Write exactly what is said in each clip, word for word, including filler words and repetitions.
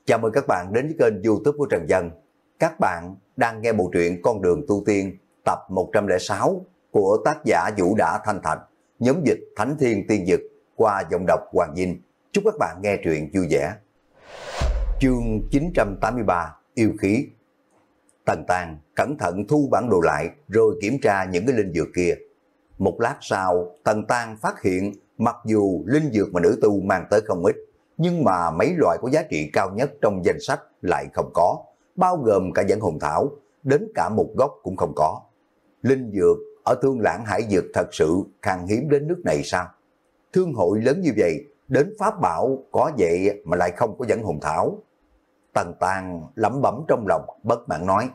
Chào mừng các bạn đến với kênh YouTube của Trần Dân. Các bạn đang nghe bộ truyện Con đường tu tiên tập một trăm lẻ sáu của tác giả Vũ Đã Thanh Thành, nhóm dịch Thánh Thiên Tiên Dực qua giọng đọc Hoàng Vinh. Chúc các bạn nghe truyện vui vẻ. Chương chín trăm tám mươi ba, Yêu Khí. Tần Tàng cẩn thận thu bản đồ lại rồi kiểm tra những cái linh dược kia. Một lát sau, Tần Tàng phát hiện mặc dù linh dược mà nữ tu mang tới không ít, nhưng mà mấy loại có giá trị cao nhất trong danh sách lại không có, bao gồm cả dẫn hồn thảo, đến cả một gốc cũng không có. Linh dược ở Thương Lãng Hải Dược thật sự khan hiếm đến nước này sao? Thương hội lớn như vậy, đến pháp bảo có vậy mà lại không có dẫn hồn thảo. Tần Tàng lẩm bẩm trong lòng, bất mãn nói: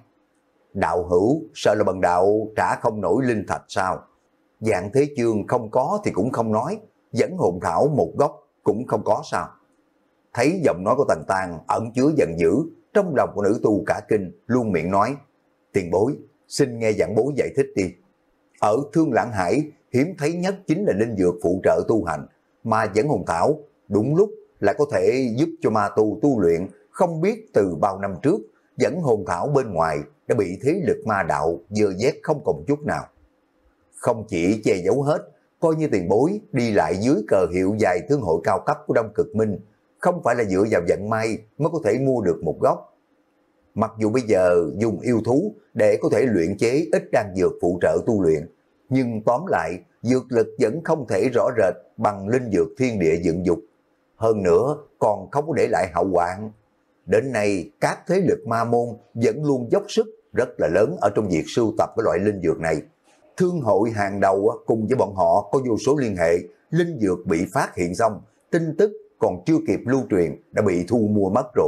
đạo hữu sợ là bần đạo trả không nổi linh thạch sao? Dạng Thế Chương không có thì cũng không nói, dẫn hồn thảo một gốc cũng không có sao? Thấy giọng nói của Tần Tàng ẩn chứa giận dữ, trong lòng của nữ tu cả kinh, luôn miệng nói: tiền bối, xin nghe giảng bối giải thích đi. Ở Thương Lãng Hải, hiếm thấy nhất chính là linh dược phụ trợ tu hành, mà dẫn hồn thảo đúng lúc lại có thể giúp cho ma tu tu luyện. Không biết từ bao năm trước, dẫn hồn thảo bên ngoài đã bị thế lực ma đạo dơ vét không còn chút nào. Không chỉ che giấu hết, coi như tiền bối đi lại dưới cờ hiệu dài thương hội cao cấp của Đông Cực Minh, không phải là dựa vào vận may mới có thể mua được một gốc. Mặc dù bây giờ dùng yêu thú để có thể luyện chế ít đan dược phụ trợ tu luyện, nhưng tóm lại dược lực vẫn không thể rõ rệt bằng linh dược thiên địa dựng dục. Hơn nữa còn không có để lại hậu hoạn. Đến nay các thế lực ma môn vẫn luôn dốc sức rất là lớn ở trong việc sưu tập cái loại linh dược này. Thương hội hàng đầu cùng với bọn họ có vô số liên hệ, linh dược bị phát hiện xong, tin tức còn chưa kịp lưu truyền đã bị thu mua mất rồi.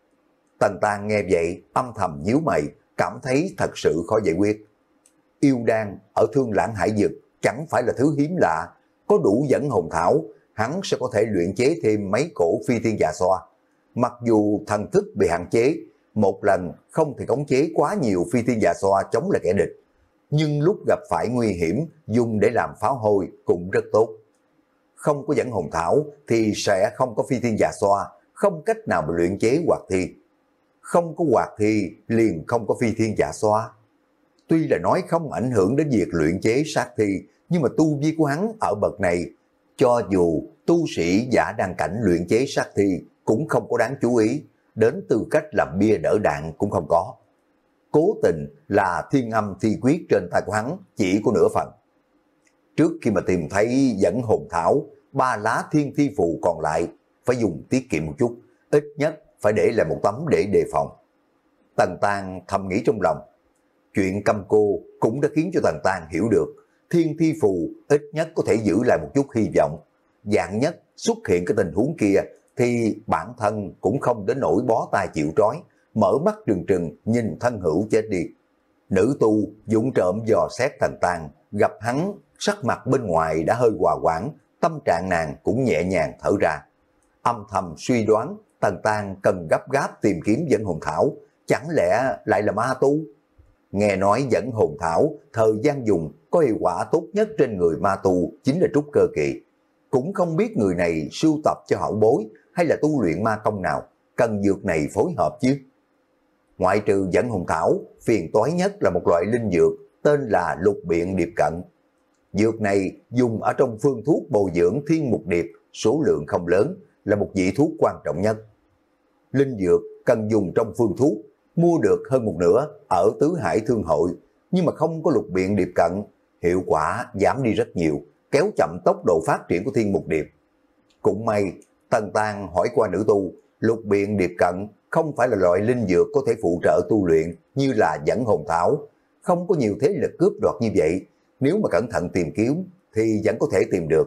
Tần Tàng nghe vậy âm thầm nhíu mày, cảm thấy thật sự khó giải quyết. Yêu đan ở Thương Lãng Hải Dực chẳng phải là thứ hiếm lạ, có đủ dẫn hồn thảo, hắn sẽ có thể luyện chế thêm mấy cổ phi thiên dạ xoa. Mặc dù thần thức bị hạn chế, một lần không thể khống chế quá nhiều phi thiên dạ xoa chống lại kẻ địch, nhưng lúc gặp phải nguy hiểm dùng để làm pháo hôi cũng rất tốt. Không có dẫn hồn thảo thì sẽ không có phi thiên dạ xoa, không cách nào mà luyện chế hoạt thi. Không có hoạt thi liền không có phi thiên dạ xoa. Tuy là nói không ảnh hưởng đến việc luyện chế sát thi, nhưng mà tu vi của hắn ở bậc này, cho dù tu sĩ giả đăng cảnh luyện chế sát thi cũng không có đáng chú ý, đến tư cách làm bia đỡ đạn cũng không có. Cố tình là thiên âm thi quyết trên tay của hắn chỉ có nửa phần. Trước khi mà tìm thấy dẫn hồn thảo, ba lá thiên thi phù còn lại phải dùng tiết kiệm một chút, ít nhất phải để lại một tấm để đề phòng. Tần Tàng thầm nghĩ trong lòng. Chuyện Căm Cô cũng đã khiến cho Tần Tàng hiểu được thiên thi phù ít nhất có thể giữ lại một chút hy vọng. Dạng nhất xuất hiện cái tình huống kia thì bản thân cũng không đến nỗi bó tay chịu trói, mở mắt trừng trừng nhìn thân hữu chết đi. Nữ tu dũng trộm dò xét Tần Tàng, gặp hắn sắc mặt bên ngoài đã hơi hòa hoãn, tâm trạng nàng cũng nhẹ nhàng thở ra. Âm thầm suy đoán Tần Tàng cần gấp gáp tìm kiếm dẫn hồn thảo, chẳng lẽ lại là ma tu? Nghe nói dẫn hồn thảo thời gian dùng có hiệu quả tốt nhất trên người ma tu chính là trúc cơ kỳ. Cũng không biết người này sưu tập cho hậu bối hay là tu luyện ma công nào, cần dược này phối hợp chứ. Ngoại trừ dẫn hồn thảo, phiền toái nhất là một loại linh dược tên là lục biện điệp cận. Dược này dùng ở trong phương thuốc bồi dưỡng thiên mục điệp, số lượng không lớn, là một vị thuốc quan trọng nhất. Linh dược cần dùng trong phương thuốc, mua được hơn một nửa ở Tứ Hải Thương hội, nhưng mà không có lục biện điệp cận, hiệu quả giảm đi rất nhiều, kéo chậm tốc độ phát triển của thiên mục điệp. Cũng may, Tần Tàng hỏi qua nữ tu, lục biện điệp cận không phải là loại linh dược có thể phụ trợ tu luyện như là dẫn hồn thảo, không có nhiều thế lực cướp đoạt như vậy. Nếu mà cẩn thận tìm kiếm thì vẫn có thể tìm được.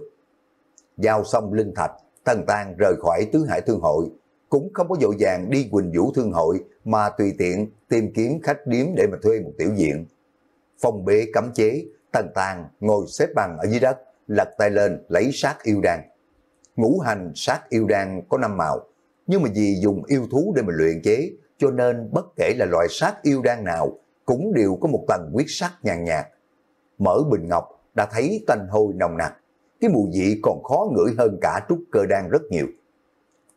Giao xong linh thạch, Tần Tàng rời khỏi Tứ Hải Thương hội, cũng không có vội vàng đi Quỳnh Vũ Thương hội mà tùy tiện tìm kiếm khách điếm để mà thuê một tiểu viện. Phòng bế cấm chế, Tần Tàng ngồi xếp bằng ở dưới đất, lật tay lên lấy sát yêu đan. Ngũ hành sát yêu đan có năm màu, nhưng mà vì dùng yêu thú để mà luyện chế, cho nên bất kể là loại sát yêu đan nào cũng đều có một tầng huyết sắc nhàn nhạt. Mở bình ngọc đã thấy tanh hôi nồng nặc, cái mùi vị còn khó ngửi hơn cả trúc cơ đan rất nhiều.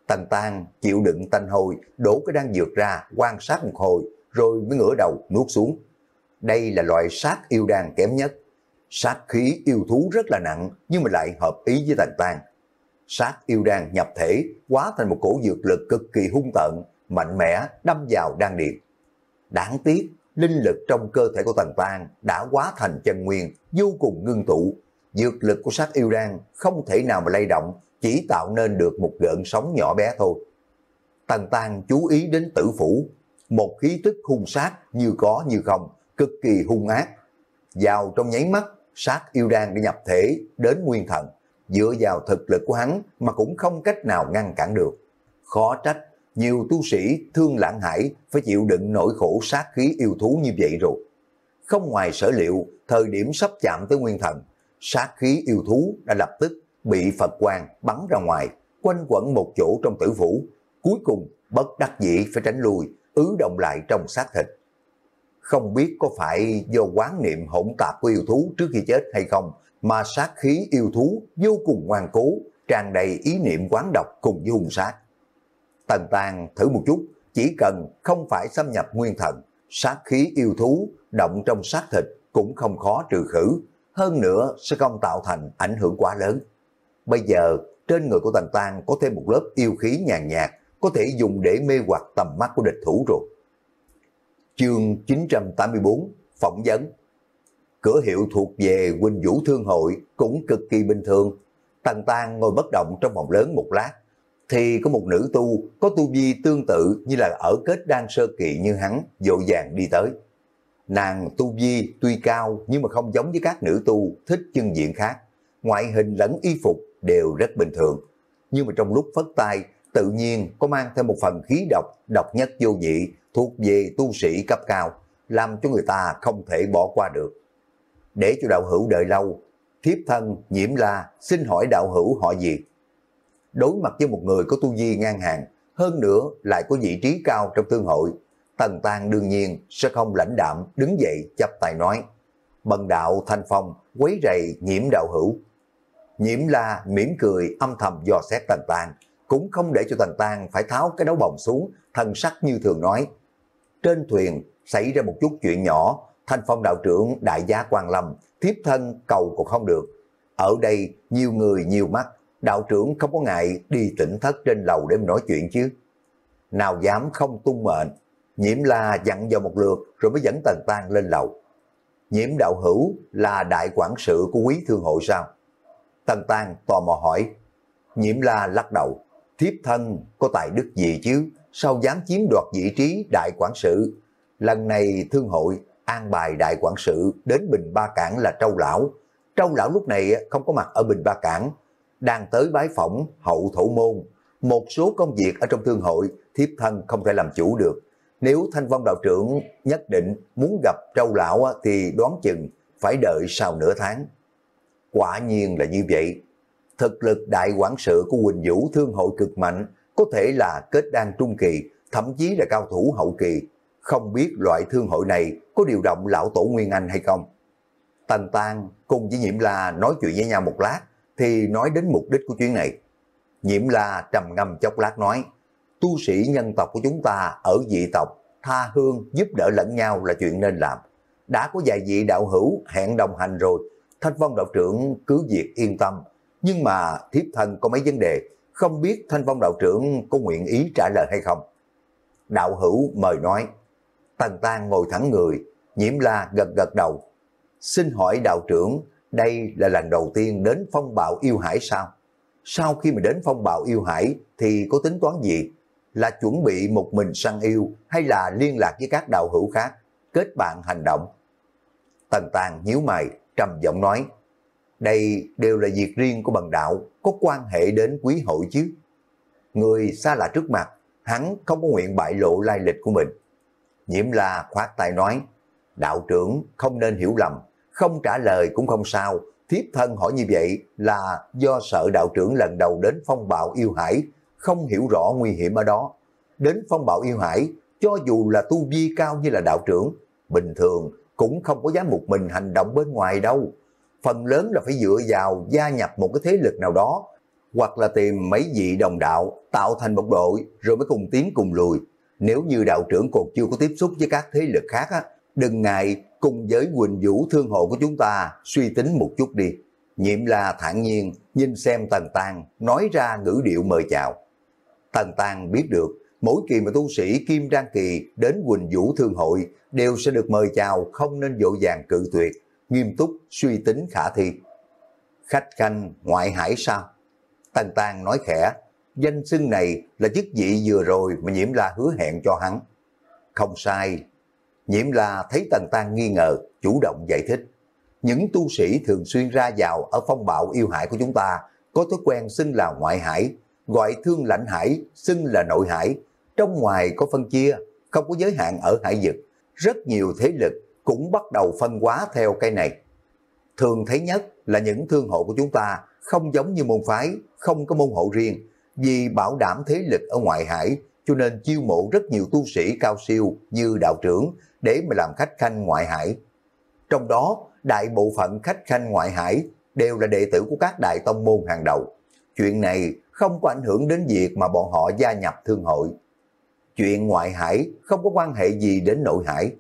Tần Tang chịu đựng tanh hôi, đổ cái đan dược ra, quan sát một hồi, rồi mới ngửa đầu nuốt xuống. Đây là loại sát yêu đan kém nhất. Sát khí yêu thú rất là nặng, nhưng mà lại hợp ý với Tần Tang. Sát yêu đan nhập thể, hóa thành một cổ dược lực cực kỳ hung tợn, mạnh mẽ, đâm vào đan điền. Đáng tiếc, linh lực trong cơ thể của Tần Tang đã hóa thành chân nguyên, vô cùng ngưng tụ. Dược lực của sát yêu đan không thể nào mà lay động, chỉ tạo nên được một gợn sóng nhỏ bé thôi. Tần Tang chú ý đến tử phủ, một khí tức hung sát như có như không, cực kỳ hung ác. Vào trong nháy mắt, sát yêu đan đã nhập thể đến nguyên thần, dựa vào thực lực của hắn mà cũng không cách nào ngăn cản được. Khó trách nhiều tu sĩ Thương Lãng Hải phải chịu đựng nỗi khổ sát khí yêu thú như vậy rồi. Không ngoài sở liệu, thời điểm sắp chạm tới nguyên thần, sát khí yêu thú đã lập tức bị Phật quang bắn ra ngoài, quanh quẩn một chỗ trong tử phủ, cuối cùng bất đắc dĩ phải tránh lui, ứ động lại trong xác thịt. Không biết có phải do quán niệm hỗn tạp của yêu thú trước khi chết hay không, mà sát khí yêu thú vô cùng ngoan cố, tràn đầy ý niệm quán độc cùng với hung sát. Tần Tang thử một chút, chỉ cần không phải xâm nhập nguyên thần, sát khí yêu thú động trong xác thịt cũng không khó trừ khử, hơn nữa sẽ không tạo thành ảnh hưởng quá lớn. Bây giờ trên người của Tần Tang có thêm một lớp yêu khí nhàn nhạt, có thể dùng để mê hoặc tầm mắt của địch thủ rồi. Chương chín trăm tám mươi tư phỏng vấn. Cửa hiệu thuộc về Huynh Vũ Thương Hội cũng cực kỳ bình thường. Tần Tang ngồi bất động trong phòng lớn một lát, thì có một nữ tu có tu vi tương tự như là ở kết đan sơ kỳ như hắn vội vàng đi tới. Nàng tu vi tuy cao nhưng mà không giống với các nữ tu thích chân diện khác, ngoại hình lẫn y phục đều rất bình thường, nhưng mà trong lúc phất tay tự nhiên có mang thêm một phần khí độc, độc nhất vô nhị, thuộc về tu sĩ cấp cao, làm cho người ta không thể bỏ qua được. Để cho đạo hữu đợi lâu, thiếp thân Nhiễm La xin hỏi đạo hữu họ gì? Đối mặt với một người có tu vi ngang hàng, hơn nữa lại có vị trí cao trong thương hội, Tần Tang đương nhiên sẽ không lãnh đạm đứng dậy chắp tay nói: Bần đạo Thanh Phong quấy rầy Nhiễm đạo hữu. Nhiễm La mỉm cười âm thầm dò xét Tần Tang, cũng không để cho Tần Tang phải tháo cái đấu bồng xuống, thần sắc như thường nói: Trên thuyền xảy ra một chút chuyện nhỏ, Thanh Phong đạo trưởng đại gia quan lâm, thiếp thân cầu còn không được. Ở đây nhiều người nhiều mắt, đạo trưởng không có ngại đi tỉnh thất trên lầu để nói chuyện chứ. Nào dám không tuân mệnh. Nhiễm La dặn dò một lượt rồi mới dẫn Tần Tang lên lầu. Nhiễm đạo hữu là đại quản sự của Quý Thương Hội sao? Tần Tang tò mò hỏi. Nhiễm La lắc đầu: Thiếp thân có tài đức gì chứ, sao dám chiếm đoạt vị trí đại quản sự? Lần này thương hội an bài đại quản sự đến Bình Ba Cảng là Trâu Lão. Trâu Lão lúc này không có mặt ở Bình Ba Cảng, đang tới bái phỏng hậu thổ môn. Một số công việc ở trong thương hội thiếp thân không thể làm chủ được. Nếu Thanh Phong đạo trưởng nhất định muốn gặp Trâu Lão thì đoán chừng phải đợi sau nửa tháng. Quả nhiên là như vậy. Thực lực đại quản sự của Huỳnh Vũ Thương Hội cực mạnh, có thể là kết đan trung kỳ, thậm chí là cao thủ hậu kỳ. Không biết loại thương hội này có điều động lão tổ Nguyên Anh hay không? Tần Tang cùng với Nhiễm La nói chuyện với nhau một lát, thì nói đến mục đích của chuyến này. Nhiễm La trầm ngâm chốc lát nói: Tu sĩ nhân tộc của chúng ta ở dị tộc, tha hương giúp đỡ lẫn nhau là chuyện nên làm. Đã có vài vị đạo hữu hẹn đồng hành rồi, Thanh Phong đạo trưởng cứ việc yên tâm. Nhưng mà thiếp thân có mấy vấn đề, không biết Thanh Phong đạo trưởng có nguyện ý trả lời hay không? Đạo hữu mời nói. Tần Tang ngồi thẳng người, Nhiễm La gật gật đầu. Xin hỏi đạo trưởng, đây là lần đầu tiên đến Phong Bạo Yêu Hải sao? Sau khi mà đến Phong Bạo Yêu Hải thì có tính toán gì? Là chuẩn bị một mình săn yêu hay là liên lạc với các đạo hữu khác, kết bạn hành động? Tần Tang nhíu mày, trầm giọng nói: Đây đều là việc riêng của bần đạo, có quan hệ đến quý hội chứ. Người xa lạ trước mặt, hắn không có nguyện bại lộ lai lịch của mình. Nhiễm La khoát tay nói: Đạo trưởng không nên hiểu lầm, không trả lời cũng không sao. Thiếp thân hỏi như vậy là do sợ đạo trưởng lần đầu đến Phong Bạo Yêu Hải, không hiểu rõ nguy hiểm ở đó. Đến Phong Bạo Yêu Hải, cho dù là tu vi cao như là đạo trưởng, bình thường cũng không có dám một mình hành động bên ngoài đâu. Phần lớn là phải dựa vào gia nhập một cái thế lực nào đó. hoặc là tìm mấy vị đồng đạo tạo thành một đội rồi mới cùng tiến cùng lùi. Nếu như đạo trưởng còn chưa có tiếp xúc với các thế lực khác á, đừng ngại cùng với Quỳnh Vũ thương hội của chúng ta suy tính một chút đi. Nhiệm La thản nhiên nhìn xem Tần Tang nói ra ngữ điệu mời chào. Tần Tang biết được mỗi kỳ mà tu sĩ Kim Đan Kỳ đến Quỳnh Vũ thương hội đều sẽ được mời chào, không nên vội vàng cự tuyệt, nghiêm túc suy tính khả thi. Khách khanh ngoại hải sao? Tần Tang nói khẽ, danh xưng này là chức vị vừa rồi mà Nhiễm La hứa hẹn cho hắn. Không sai. Nhiễm La thấy Tần Tang nghi ngờ, chủ động giải thích. Những tu sĩ thường xuyên ra vào ở phong bạo yêu hải của chúng ta có thói quen xưng là ngoại hải, gọi thương lãnh hải xưng là nội hải. Trong ngoài có phân chia, không có giới hạn ở hải vực. Rất nhiều thế lực cũng bắt đầu phân hóa theo cái này. Thường thấy nhất là những thương hộ của chúng ta không giống như môn phái, không có môn hộ riêng. Vì bảo đảm thế lực ở ngoại hải, cho nên chiêu mộ rất nhiều tu sĩ cao siêu như đạo trưởng để mà làm khách khanh ngoại hải. Trong đó, đại bộ phận khách khanh ngoại hải đều là đệ tử của các đại tông môn hàng đầu. Chuyện này không có ảnh hưởng đến việc mà bọn họ gia nhập thương hội. Chuyện ngoại hải không có quan hệ gì đến nội hải.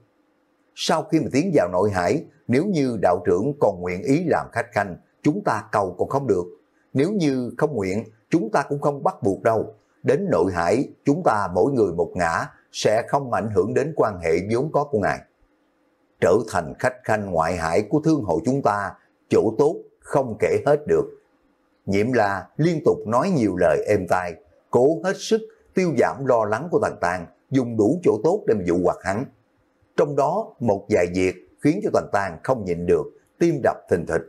Sau khi mà tiến vào nội hải, nếu như đạo trưởng còn nguyện ý làm khách khanh, chúng ta cầu còn không được. Nếu như không nguyện, chúng ta cũng không bắt buộc đâu. Đến nội hải, chúng ta mỗi người một ngã, sẽ không ảnh hưởng đến quan hệ vốn có của ngài. Trở thành khách khanh ngoại hải của thương hội chúng ta, chỗ tốt không kể hết được. Nhiễm La liên tục nói nhiều lời êm tai, cố hết sức tiêu giảm lo lắng của Tần Tang, dùng đủ chỗ tốt để mà dụ hoặc hắn. Trong đó một vài việc khiến cho Tần Tang không nhịn được, tim đập thình thịch.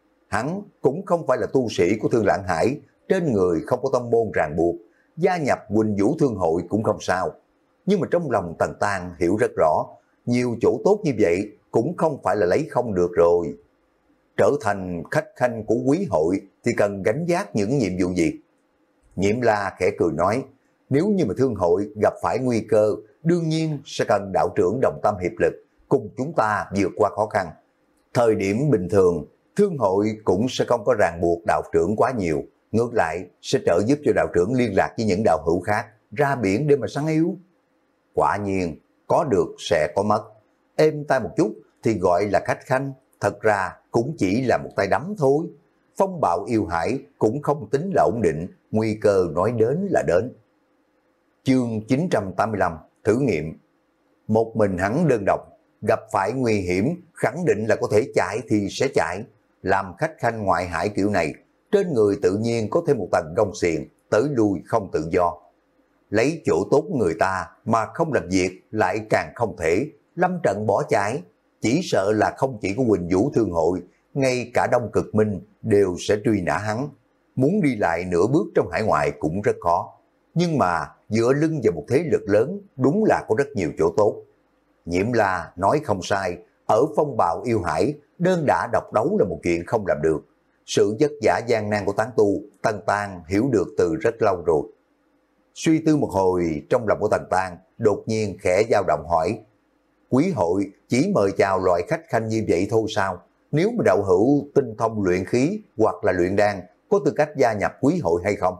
Hắn cũng không phải là tu sĩ của Thương Lãng Hải, trên người không có tông môn ràng buộc, gia nhập Quỳnh Vũ thương hội cũng không sao. Nhưng mà trong lòng Tần Tang hiểu rất rõ, nhiều chỗ tốt như vậy cũng không phải là lấy không được rồi. Trở thành khách khanh của quý hội thì cần gánh vác những nhiệm vụ gì? Nhiễm La khẽ cười nói, nếu như mà thương hội gặp phải nguy cơ, đương nhiên sẽ cần đạo trưởng đồng tâm hiệp lực, cùng chúng ta vượt qua khó khăn. Thời điểm bình thường, thương hội cũng sẽ không có ràng buộc đạo trưởng quá nhiều, ngược lại sẽ trợ giúp cho đạo trưởng liên lạc với những đạo hữu khác, ra biển để mà săn yếu. Quả nhiên, có được sẽ có mất. Êm tai một chút thì gọi là khách khanh, thật ra cũng chỉ là một tay đấm thôi. Phong bạo yêu hải cũng không tính là ổn định, nguy cơ nói đến là đến. Chương chín trăm tám mươi lăm, thử nghiệm. Một mình hắn đơn độc, gặp phải nguy hiểm, khẳng định là có thể chạy thì sẽ chạy. Làm khách khanh ngoại hải kiểu này, trên người tự nhiên có thêm một tầng gông xiềng, tới lui không tự do. Lấy chỗ tốt người ta mà không làm việc lại càng không thể, lâm trận bỏ chạy. Chỉ sợ là không chỉ có Quỳnh Vũ thương hội, ngay cả Đông Cực Minh đều sẽ truy nã hắn. Muốn đi lại nửa bước trong hải ngoại cũng rất khó. Nhưng mà dựa lưng vào một thế lực lớn đúng là có rất nhiều chỗ tốt. Nhiễm La nói không sai, ở phong bạo yêu hải, đơn đả độc đấu là một chuyện không làm được. Sự vất vả gian nan của tán tu, Tần Tang hiểu được từ rất lâu rồi. Suy tư một hồi, trong lòng của Tần Tang đột nhiên khẽ dao động hỏi, quý hội chỉ mời chào loại khách khanh như vậy thôi sao? Nếu mà đạo hữu tinh thông luyện khí hoặc là luyện đan, có tư cách gia nhập quý hội hay không?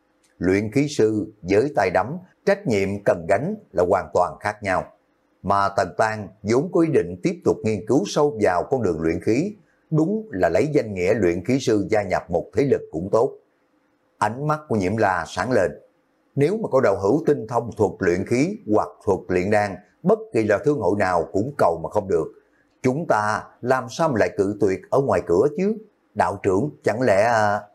Luyện khí sư với tay đấm, trách nhiệm cần gánh là hoàn toàn khác nhau. Mà Tần Tang vốn có ý định tiếp tục nghiên cứu sâu vào con đường luyện khí, đúng là lấy danh nghĩa luyện khí sư gia nhập một thế lực cũng tốt. Ánh mắt của Nhiễm La sáng lên. Nếu mà có đạo hữu tinh thông thuật luyện khí hoặc thuật luyện đan, bất kỳ là thương hội nào cũng cầu mà không được. Chúng ta làm sao mà lại cự tuyệt ở ngoài cửa chứ? Đạo trưởng chẳng lẽ...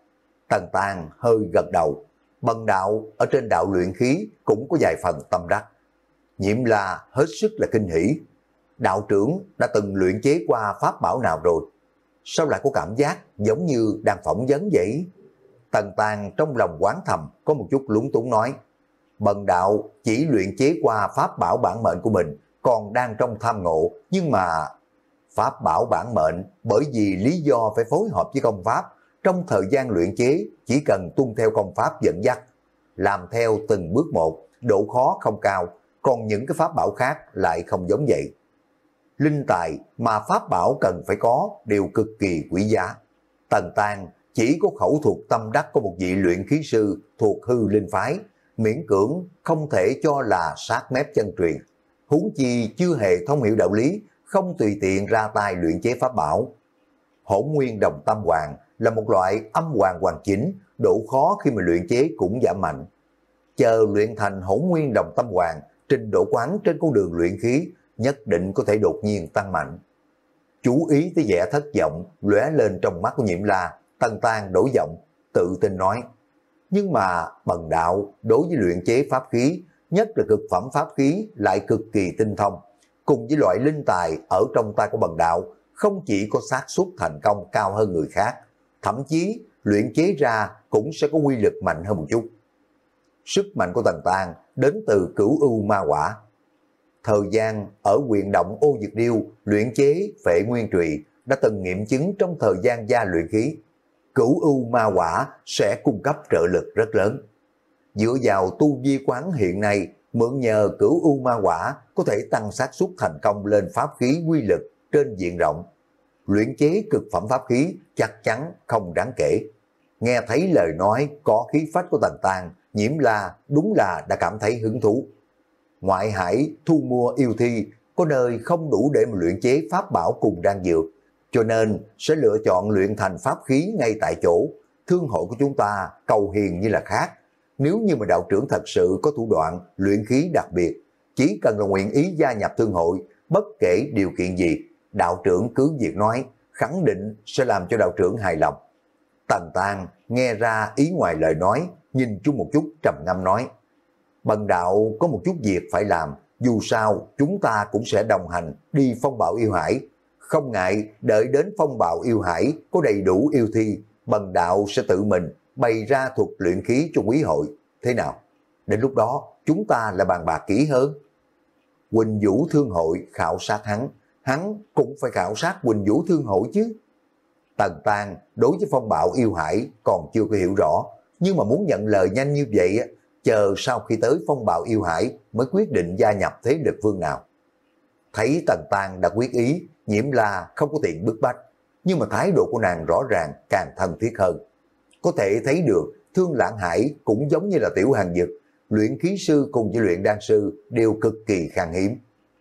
Tần Tang hơi gật đầu. Bần đạo ở trên đạo luyện khí cũng có vài phần tâm đắc. Nhiễm La hết sức là kinh hỉ. Đạo trưởng đã từng luyện chế qua pháp bảo nào rồi? Sao lại có cảm giác giống như đang phỏng vấn vậy? Tần Tang trong lòng oán thầm có một chút lúng túng nói. Bần đạo chỉ luyện chế qua pháp bảo bản mệnh của mình, còn đang trong tham ngộ, nhưng mà... Pháp bảo bản mệnh bởi vì lý do phải phối hợp với công pháp, trong thời gian luyện chế chỉ cần tuân theo công pháp dẫn dắt, làm theo từng bước một, độ khó không cao, còn những cái pháp bảo khác lại không giống vậy. Linh tài mà pháp bảo cần phải có đều cực kỳ quý giá. Tần Tang chỉ có khẩu thuật tâm đắc của một vị luyện khí sư thuộc hư linh phái, miễn cưỡng không thể cho là sát mép chân truyền. Huống chi chưa hề thông hiểu đạo lý, không tùy tiện ra tay luyện chế pháp bảo. Hỗn nguyên đồng tâm hoàng là một loại âm hoàng hoàn chỉnh, độ khó khi mà luyện chế cũng giảm mạnh. Chờ luyện thành hỗn nguyên đồng tâm hoàng, trình độ quán trên con đường luyện khí nhất định có thể đột nhiên tăng mạnh. Chú ý tới vẻ thất vọng lóe lên trong mắt của Nhiễm La, Tần Tang đổi giọng, tự tin nói: nhưng mà bần đạo đối với luyện chế pháp khí, nhất là cực phẩm pháp khí lại cực kỳ tinh thông, cùng với loại linh tài ở trong tay của bần đạo không chỉ có xác suất thành công cao hơn người khác, thậm chí luyện chế ra cũng sẽ có quy lực mạnh hơn một chút. Sức mạnh của Tần Tang đến từ cửu ưu ma quả. Thời gian ở huyện động Ô Dược Điêu luyện chế Phệ Nguyên Trùy đã từng nghiệm chứng trong thời gian gia luyện khí, cửu ưu ma quả sẽ cung cấp trợ lực rất lớn. Dựa vào tu vi quán hiện nay, mượn nhờ cửu ưu ma quả có thể tăng xác suất thành công lên pháp khí quy lực trên diện rộng. Luyện chế cực phẩm pháp khí chắc chắn không đáng kể. Nghe thấy lời nói có khí phách của Tần Tang, Nhiễm La đúng là đã cảm thấy hứng thú. Ngoại hải thu mua yêu thi, có nơi không đủ để mà luyện chế pháp bảo cùng đan dược, cho nên sẽ lựa chọn luyện thành pháp khí ngay tại chỗ. Thương hội của chúng ta cầu hiền như là khác. Nếu như mà đạo trưởng thật sự có thủ đoạn luyện khí đặc biệt, chỉ cần là nguyện ý gia nhập thương hội, bất kể điều kiện gì, đạo trưởng cứ việc nói, khẳng định sẽ làm cho đạo trưởng hài lòng. Tần Tang nghe ra ý ngoài lời nói, nhìn chung một chút trầm ngâm nói: bần đạo có một chút việc phải làm, dù sao chúng ta cũng sẽ đồng hành đi phong bạo yêu hải. Không ngại đợi đến phong bạo yêu hải có đầy đủ yêu thi, bần đạo sẽ tự mình bày ra thuật luyện khí cho quý hội. Thế nào? Đến lúc đó chúng ta lại bàn bạc kỹ hơn. Quỳnh Vũ Thương Hội khảo sát hắn, hắn cũng phải khảo sát Quỳnh Vũ Thương Hội chứ. Tần Tang đối với phong bạo yêu hải còn chưa có hiểu rõ, nhưng mà muốn nhận lời nhanh như vậy, chờ sau khi tới phong bạo yêu hải mới quyết định gia nhập thế lực phương nào. Thấy Tần Tang đã quyết ý, Nhiễm La không có tiện bức bách, nhưng mà thái độ của nàng rõ ràng càng thân thiết hơn. Có thể thấy được Thương Lãng Hải cũng giống như là tiểu hàng dực, luyện khí sư cùng với luyện đan sư đều cực kỳ khan hiếm.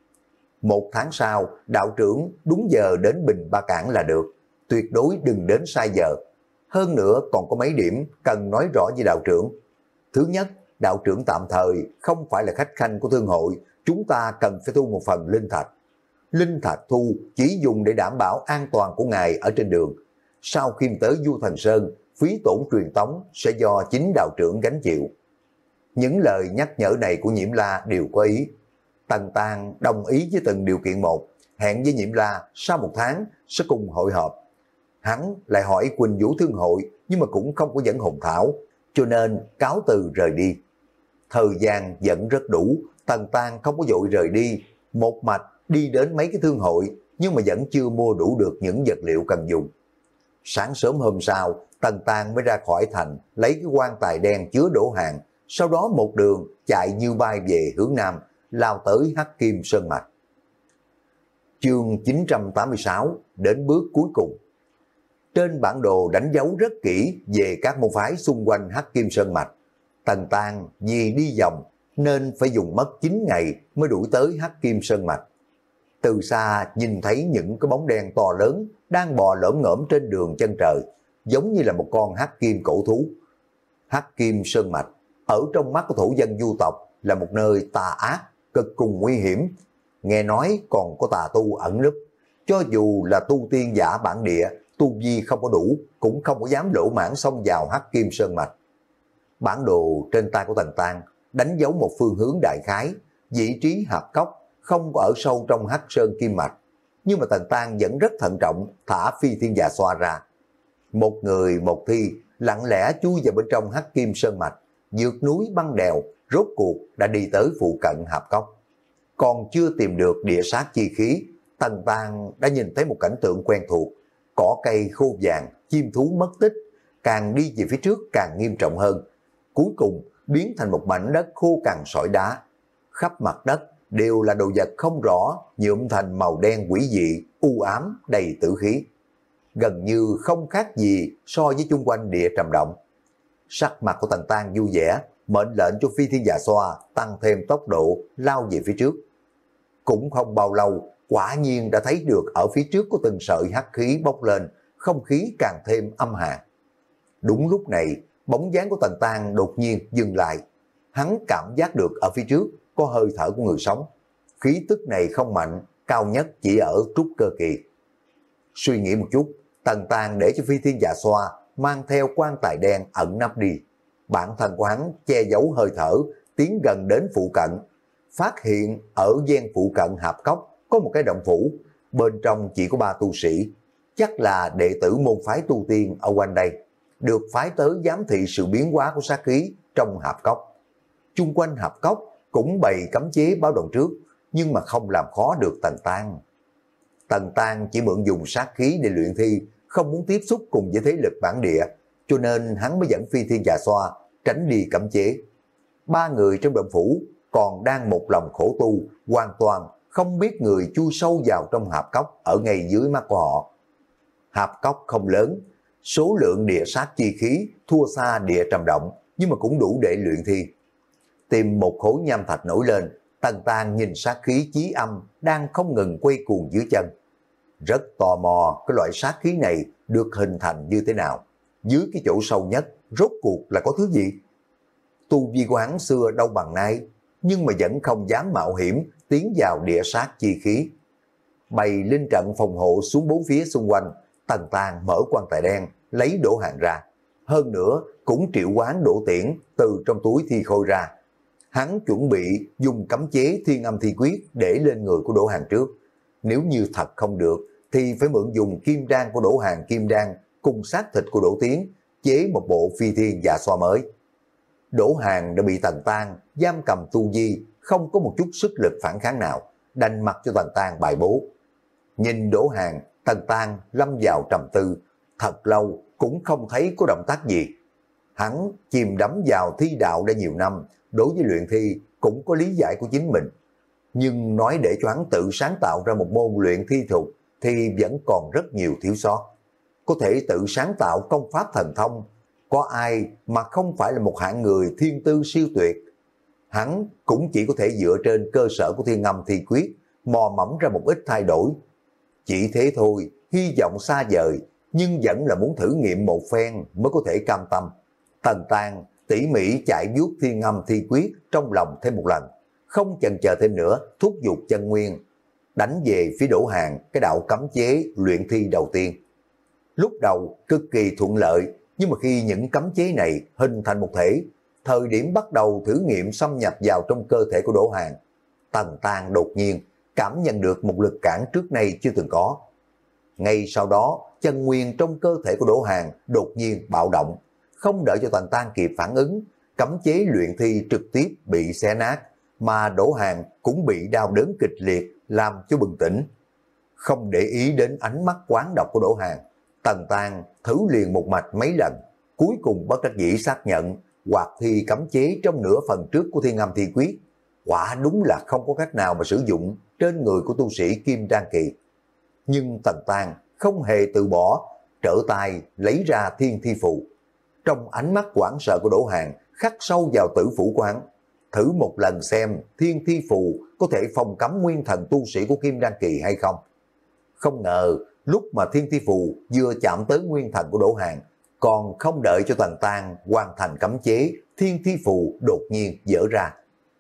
Một tháng sau, đạo trưởng đúng giờ đến Bình Ba Cảng là được, tuyệt đối đừng đến sai giờ. Hơn nữa còn có mấy điểm cần nói rõ với đạo trưởng. Thứ nhất, đạo trưởng tạm thời không phải là khách khanh của thương hội, chúng ta cần phải thu một phần linh thạch. Linh thạch thu chỉ dùng để đảm bảo an toàn của ngài ở trên đường. Sau khi tới Du Thần Sơn, phí tổn truyền tống sẽ do chính đạo trưởng gánh chịu. Những lời nhắc nhở này của Nhiễm La đều có ý. Tần Tang đồng ý với từng điều kiện một, hẹn với Nhiễm La sau một tháng sẽ cùng hội họp. Hắn lại hỏi Quỳnh Vũ Thương Hội, nhưng mà cũng không có dẫn Hùng Thảo, cho nên cáo từ rời đi. Thời gian vẫn rất đủ, Tần Tang không có vội rời đi, một mạch đi đến mấy cái thương hội, nhưng mà vẫn chưa mua đủ được những vật liệu cần dùng. Sáng sớm hôm sau, Tần Tang mới ra khỏi thành, lấy cái quan tài đen chứa đổ hàng, sau đó một đường chạy như bay về hướng nam, lao tới Hắc Kim Sơn Mạch. Chương chín trăm tám mươi sáu, đến bước cuối cùng. Trên bản đồ đánh dấu rất kỹ về các môn phái xung quanh Hắc Kim Sơn Mạch. Tần Tang vì đi vòng nên phải dùng mất chín ngày mới đuổi tới Hắc Kim Sơn Mạch. Từ xa nhìn thấy những cái bóng đen to lớn đang bò lởm ngởm trên đường chân trời, giống như là một con hắc kim cổ thú. Hắc Kim Sơn Mạch ở trong mắt của thổ dân du tộc là một nơi tà ác, cực cùng nguy hiểm. Nghe nói còn có tà tu ẩn núp, cho dù là tu tiên giả bản địa, tu vi không có đủ, cũng không có dám lỗ mãng xông vào Hắc Kim Sơn Mạch. Bản đồ trên tay của Tần Tang đánh dấu một phương hướng đại khái, vị trí hạp cốc không có ở sâu trong Hắc Sơn Kim Mạch, nhưng mà Tần Tang vẫn rất thận trọng thả phi thiên dạ xoa ra. Một người một thi lặng lẽ chui vào bên trong Hắc Kim Sơn Mạch, vượt núi băng đèo, rốt cuộc đã đi tới phụ cận hạp cốc. Còn chưa tìm được địa sát chi khí, Tần Tang đã nhìn thấy một cảnh tượng quen thuộc, cỏ cây khô vàng, chim thú mất tích, càng đi về phía trước càng nghiêm trọng hơn. Cuối cùng biến thành một mảnh đất khô cằn sỏi đá, khắp mặt đất đều là đồ vật không rõ, nhuộm thành màu đen quỷ dị, u ám, đầy tử khí. gần như không khác gì so với chung quanh địa trầm động. Sắc mặt của Tần Tang vui vẻ, mệnh lệnh cho Phi Thiên Dạ Xoa tăng thêm tốc độ lao về phía trước. Cũng không bao lâu, quả nhiên đã thấy được ở phía trước có từng sợi hắc khí bốc lên, không khí càng thêm âm hàn. Đúng lúc này, bóng dáng của Tần Tang đột nhiên dừng lại. Hắn cảm giác được ở phía trước có hơi thở của người sống. Khí tức này không mạnh, cao nhất chỉ ở trúc cơ kỳ. Suy nghĩ một chút, Tần Tang để cho Phi Thiên Dạ Xoa mang theo quan tài đen ẩn nấp đi. Bản thân của hắn che giấu hơi thở, tiến gần đến phụ cận. Phát hiện ở gian phụ cận hạp cốc có một cái động phủ, bên trong chỉ có ba tu sĩ. Chắc là đệ tử môn phái tu tiên ở quanh đây, được phái tới giám thị sự biến hóa của sát khí trong hạp cốc. Chung quanh hạp cốc cũng bày cấm chế báo động trước, nhưng mà không làm khó được Tần Tang. Tần Tang chỉ mượn dùng sát khí để luyện thi, không muốn tiếp xúc cùng với thế lực bản địa, cho nên hắn mới dẫn Phi Thiên Dạ Xoa tránh đi cấm chế. Ba người trong động phủ còn đang một lòng khổ tu, hoàn toàn không biết người chui sâu vào trong hạp cốc ở ngay dưới mắt của họ. Hạp cốc không lớn, số lượng địa sát chi khí thua xa địa trầm động, nhưng mà cũng đủ để luyện thi. Tìm một khối nham thạch nổi lên, Tần Tang nhìn sát khí chí âm đang không ngừng quay cuồng dưới chân. Rất tò mò cái loại sát khí này được hình thành như thế nào, dưới cái chỗ sâu nhất rốt cuộc là có thứ gì. Tu vi của hắn xưa đâu bằng nay, nhưng mà vẫn không dám mạo hiểm tiến vào địa sát chi khí. Bày linh trận phòng hộ xuống bốn phía xung quanh, Tần Tang mở quan tài đen lấy Đỗ Hàng ra, hơn nữa cũng triệu hoán Đỗ Tiễn từ trong túi thi khôi ra. Hắn chuẩn bị dùng cấm chế Thiên Âm Thi Quyết để lên người của Đỗ Hàng trước. Nếu như thật không được thì phải mượn dùng kim đan của Đỗ Hàng kim đan cùng xác thịt của Đỗ Tiến chế một bộ Phi Thiên Dạ Xoa mới. Đỗ Hàng đã bị Tần Tang giam cầm tu vi, không có một chút sức lực phản kháng nào, đành mặc cho Tần Tang bài bố. Nhìn Đỗ Hàng, Tần Tang lâm vào trầm tư, thật lâu cũng không thấy có động tác gì. Hắn chìm đắm vào thi đạo đã nhiều năm, đối với luyện thi cũng có lý giải của chính mình. Nhưng nói để cho hắn tự sáng tạo ra một môn luyện thi thuật thì vẫn còn rất nhiều thiếu sót. Có thể tự sáng tạo công pháp thần thông, có ai mà không phải là một hạng người thiên tư siêu tuyệt. Hắn cũng chỉ có thể dựa trên cơ sở của Thiên Âm Thi Quyết, mò mẫm ra một ít thay đổi. Chỉ thế thôi, hy vọng xa vời, nhưng vẫn là muốn thử nghiệm một phen mới có thể cam tâm. Tần Tang tỉ mỉ chạy vuốt Thiên Âm Thi Quyết trong lòng thêm một lần, không chần chờ thêm nữa, thúc giục chân nguyên, đánh về phía Đỗ Hàng cái đạo cấm chế luyện thi đầu tiên. Lúc đầu cực kỳ thuận lợi, nhưng mà khi những cấm chế này hình thành một thể, thời điểm bắt đầu thử nghiệm xâm nhập vào trong cơ thể của Đỗ Hàng, Tần Tang đột nhiên cảm nhận được một lực cản trước nay chưa từng có. Ngay sau đó, chân nguyên trong cơ thể của Đỗ Hàng đột nhiên bạo động, không đợi cho Tần Tang kịp phản ứng, cấm chế luyện thi trực tiếp bị xé nát, mà Đỗ Hàng cũng bị đau đớn kịch liệt làm cho bừng tỉnh. Không để ý đến ánh mắt quán độc của Đỗ Hàng, Tần Tang thử liền một mạch mấy lần, cuối cùng bất đắc dĩ xác nhận hoạt thi cấm chế trong nửa phần trước của Thiên Âm Thi Quyết quả đúng là không có cách nào mà sử dụng trên người của tu sĩ Kim Đan Kỳ. Nhưng Tần Tang không hề từ bỏ, trở tay lấy ra Thiên Thi Phù. Trong ánh mắt hoảng sợ của Đỗ Hàng khắc sâu vào tử phủ của hắn, thử một lần xem Thiên Thi Phù có thể phòng cấm nguyên thần tu sĩ của Kim Đan Kỳ hay không. Không ngờ lúc mà Thiên Thi Phù vừa chạm tới nguyên thần của Đỗ Hàng, còn không đợi cho Tần Tang hoàn thành cấm chế, Thiên Thi Phù đột nhiên dở ra.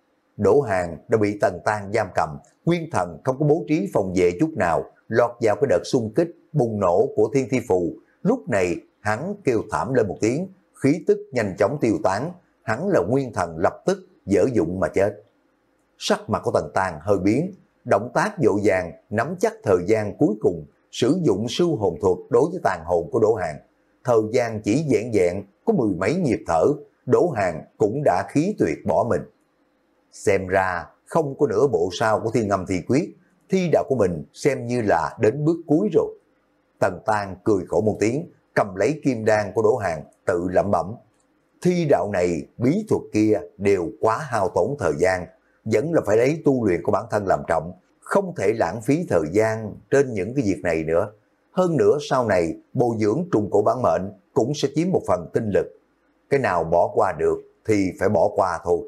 Đỗ Hàng đã bị Tần Tang giam cầm, nguyên thần không có bố trí phòng vệ chút nào, lọt vào cái đợt xung kích bùng nổ của Thiên Thi Phù. Lúc này hắn kêu thảm lên một tiếng, khí tức nhanh chóng tiêu tán, hắn là nguyên thần lập tức dở dụng mà chết. Sắc mặt của Tần Tang hơi biến, động tác vội vàng nắm chắc thời gian cuối cùng, sử dụng sưu hồn thuật đối với tàn hồn của Đỗ Hàng. Thời gian chỉ vẹn vẹn có mười mấy nhịp thở, Đỗ Hàng cũng đã khí tuyệt bỏ mình. Xem ra không có nửa bộ sau của Thiên Âm Thi Quyết, thi đạo của mình xem như là đến bước cuối rồi. Tần Tang cười khổ một tiếng, cầm lấy kim đan của Đỗ Hàng, tự lẩm bẩm. Thi đạo này, bí thuật kia đều quá hao tổn thời gian, vẫn là phải lấy tu luyện của bản thân làm trọng, không thể lãng phí thời gian trên những cái việc này nữa. hơn nữa sau này bồi dưỡng trùng cổ bản mệnh cũng sẽ chiếm một phần tinh lực. Cái nào bỏ qua được thì phải bỏ qua thôi.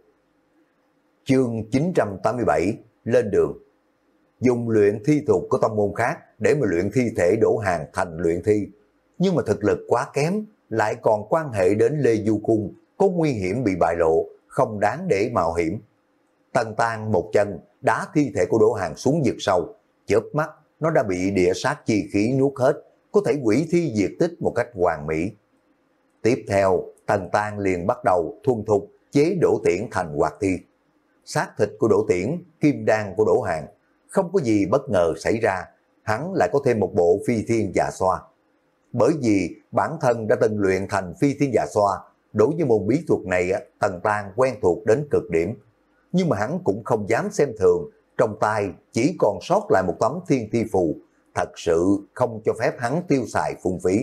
Chương chín trăm tám mươi bảy lên đường. Dùng luyện thi thuật của tông môn khác để mà luyện thi thể Đỗ Hàn thành luyện thi, nhưng mà thực lực quá kém, lại còn quan hệ đến Lê Du Cung, có nguy hiểm bị bại lộ, không đáng để mạo hiểm. Tần Tang một chân đá thi thể của Đỗ Hàn xuống vực sâu, chớp mắt nó đã bị địa sát chi khí nuốt hết, có thể hủy thi diệt tích một cách hoàn mỹ. Tiếp theo, Tần Tang liền bắt đầu thuần thục chế Đỗ Tiễn thành hoạt thi. Xác thịt của Đỗ Tiễn, kim đan của Đỗ Hàn, không có gì bất ngờ xảy ra, hắn lại có thêm một bộ phi thiên dạ xoa. Bởi vì bản thân đã từng luyện thành phi thiên dạ xoa, đối với môn bí thuật này Tần Tang quen thuộc đến cực điểm. Nhưng mà hắn cũng không dám xem thường, trong tay chỉ còn sót lại một tấm thiên thi phù, thật sự không cho phép hắn tiêu xài phung phí.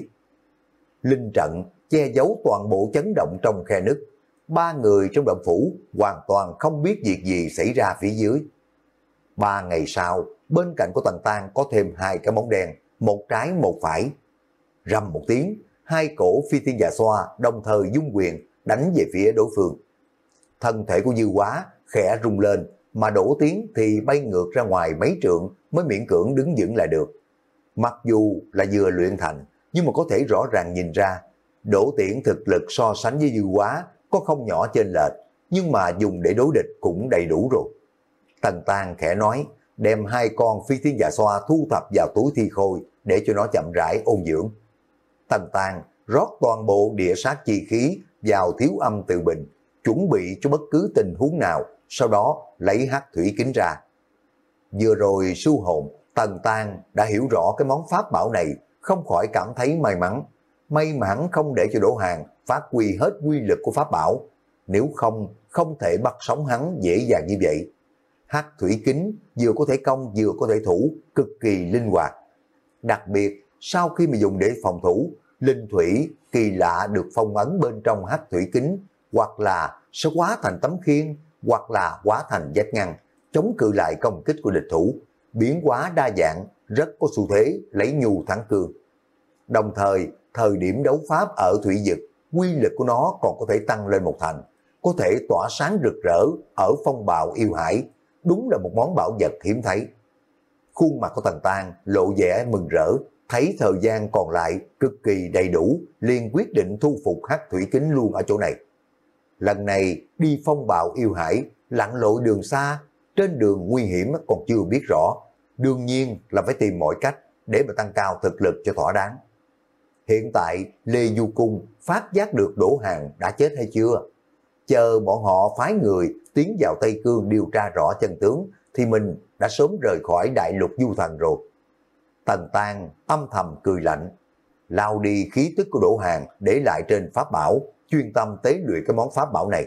Linh trận che giấu toàn bộ chấn động trong khe nứt, ba người trong động phủ hoàn toàn không biết việc gì xảy ra phía dưới. Ba ngày sau, bên cạnh của Tần Tang có thêm hai cái bóng đen, một trái một phải. Rầm một tiếng, hai cổ phi thiên dạ xoa đồng thời dung quyền đánh về phía đối phương. Thân thể của Dư Quá khẽ rung lên, mà Đỗ Tiến thì bay ngược ra ngoài mấy trượng mới miễn cưỡng đứng vững lại được. Mặc dù là vừa luyện thành, nhưng mà có thể rõ ràng nhìn ra, Đỗ Tiễn thực lực so sánh với Dư Quá có không nhỏ chênh lệch, nhưng mà dùng để đối địch cũng đầy đủ rồi. Tần Tang khẽ nói, đem hai con phi thiên dạ xoa thu thập vào túi thi khôi để cho nó chậm rãi ôn dưỡng. Tần Tang rót toàn bộ địa sát chi khí vào thiếu âm từ bình, chuẩn bị cho bất cứ tình huống nào, sau đó lấy hắc thủy kính ra. Vừa rồi sưu hồn, Tần Tang đã hiểu rõ cái món pháp bảo này, không khỏi cảm thấy may mắn. May mắn không để cho Đỗ Hàn phát huy hết quy lực của pháp bảo, nếu không, không thể bắt sống hắn dễ dàng như vậy. Hắc thủy kính vừa có thể công vừa có thể thủ, cực kỳ linh hoạt. Đặc biệt, sau khi mà dùng để phòng thủ, linh thủy kỳ lạ được phong ấn bên trong hắc thủy kính, hoặc là sẽ hóa thành tấm khiên, hoặc là hóa thành vách ngăn, chống cự lại công kích của địch thủ, biến hóa đa dạng, rất có xu thế lấy nhu thắng cương. Đồng thời, thời điểm đấu pháp ở thủy vực, quy lực của nó còn có thể tăng lên một thành, có thể tỏa sáng rực rỡ ở phong bạo yêu hải, đúng là một món bảo vật hiếm thấy. Khuôn mặt của Tần Tang lộ vẻ mừng rỡ, thấy thời gian còn lại cực kỳ đầy đủ, liền quyết định thu phục hắc thủy kính luôn ở chỗ này. Lần này đi phong bạo yêu hải, lặn lội đường xa, trên đường nguy hiểm còn chưa biết rõ, đương nhiên là phải tìm mọi cách để mà tăng cao thực lực cho thỏa đáng. Hiện tại Lê Du Cung phát giác được Đỗ Hàn đã chết hay chưa? Chờ bọn họ phái người tiến vào Tây Cương điều tra rõ chân tướng thì mình đã sớm rời khỏi đại lục du thần rồi. Tần Tang âm thầm cười lạnh, lao đi khí tức của Đỗ Hàn để lại trên pháp bảo, chuyên tâm tế luyện cái món pháp bảo này.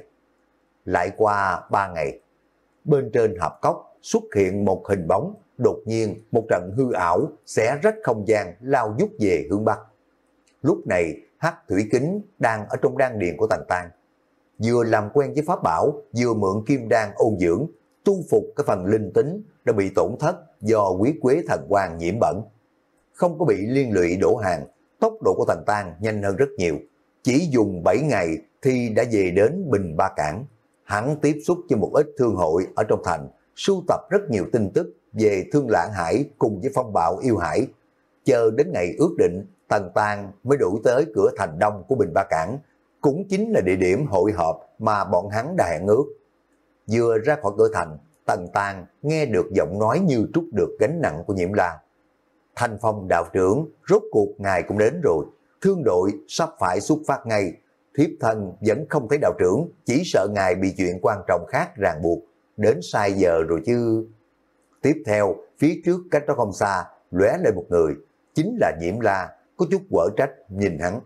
Lại qua ba ngày, bên trên hạp cốc xuất hiện một hình bóng, đột nhiên một trận hư ảo xé rách không gian lao vút về hướng Bắc. Lúc này hắc thủy kính đang ở trong đan điền của Tần Tang, vừa làm quen với pháp bảo, vừa mượn kim đan ôn dưỡng, tu phục cái phần linh tính đã bị tổn thất do quý quế thần quang nhiễm bẩn. Không có bị liên lụy Đỗ Hàn, tốc độ của Tần Tang nhanh hơn rất nhiều, chỉ dùng bảy ngày thì đã về đến Bình Ba Cảng. Hắn tiếp xúc với một ít thương hội ở trong thành, sưu tập rất nhiều tin tức về Thương Lãng Hải cùng với phong bạo yêu hải. Chờ đến ngày ước định, Tần Tang mới đuổi tới cửa thành đông của Bình Ba Cảng, cũng chính là địa điểm hội họp mà bọn hắn đã hẹn ước. Vừa ra khỏi cửa thành, Tần Tang nghe được giọng nói như trút được gánh nặng của Nhiễm La. Thanh Phong đạo trưởng, rốt cuộc ngài cũng đến rồi, thương đội sắp phải xuất phát ngay, thiếp thân vẫn không thấy đạo trưởng, chỉ sợ ngài bị chuyện quan trọng khác ràng buộc, đến sai giờ rồi chứ. Tiếp theo, phía trước cách đó không xa, lóe lên một người, chính là Nhiễm La, có chút quở trách nhìn hắn.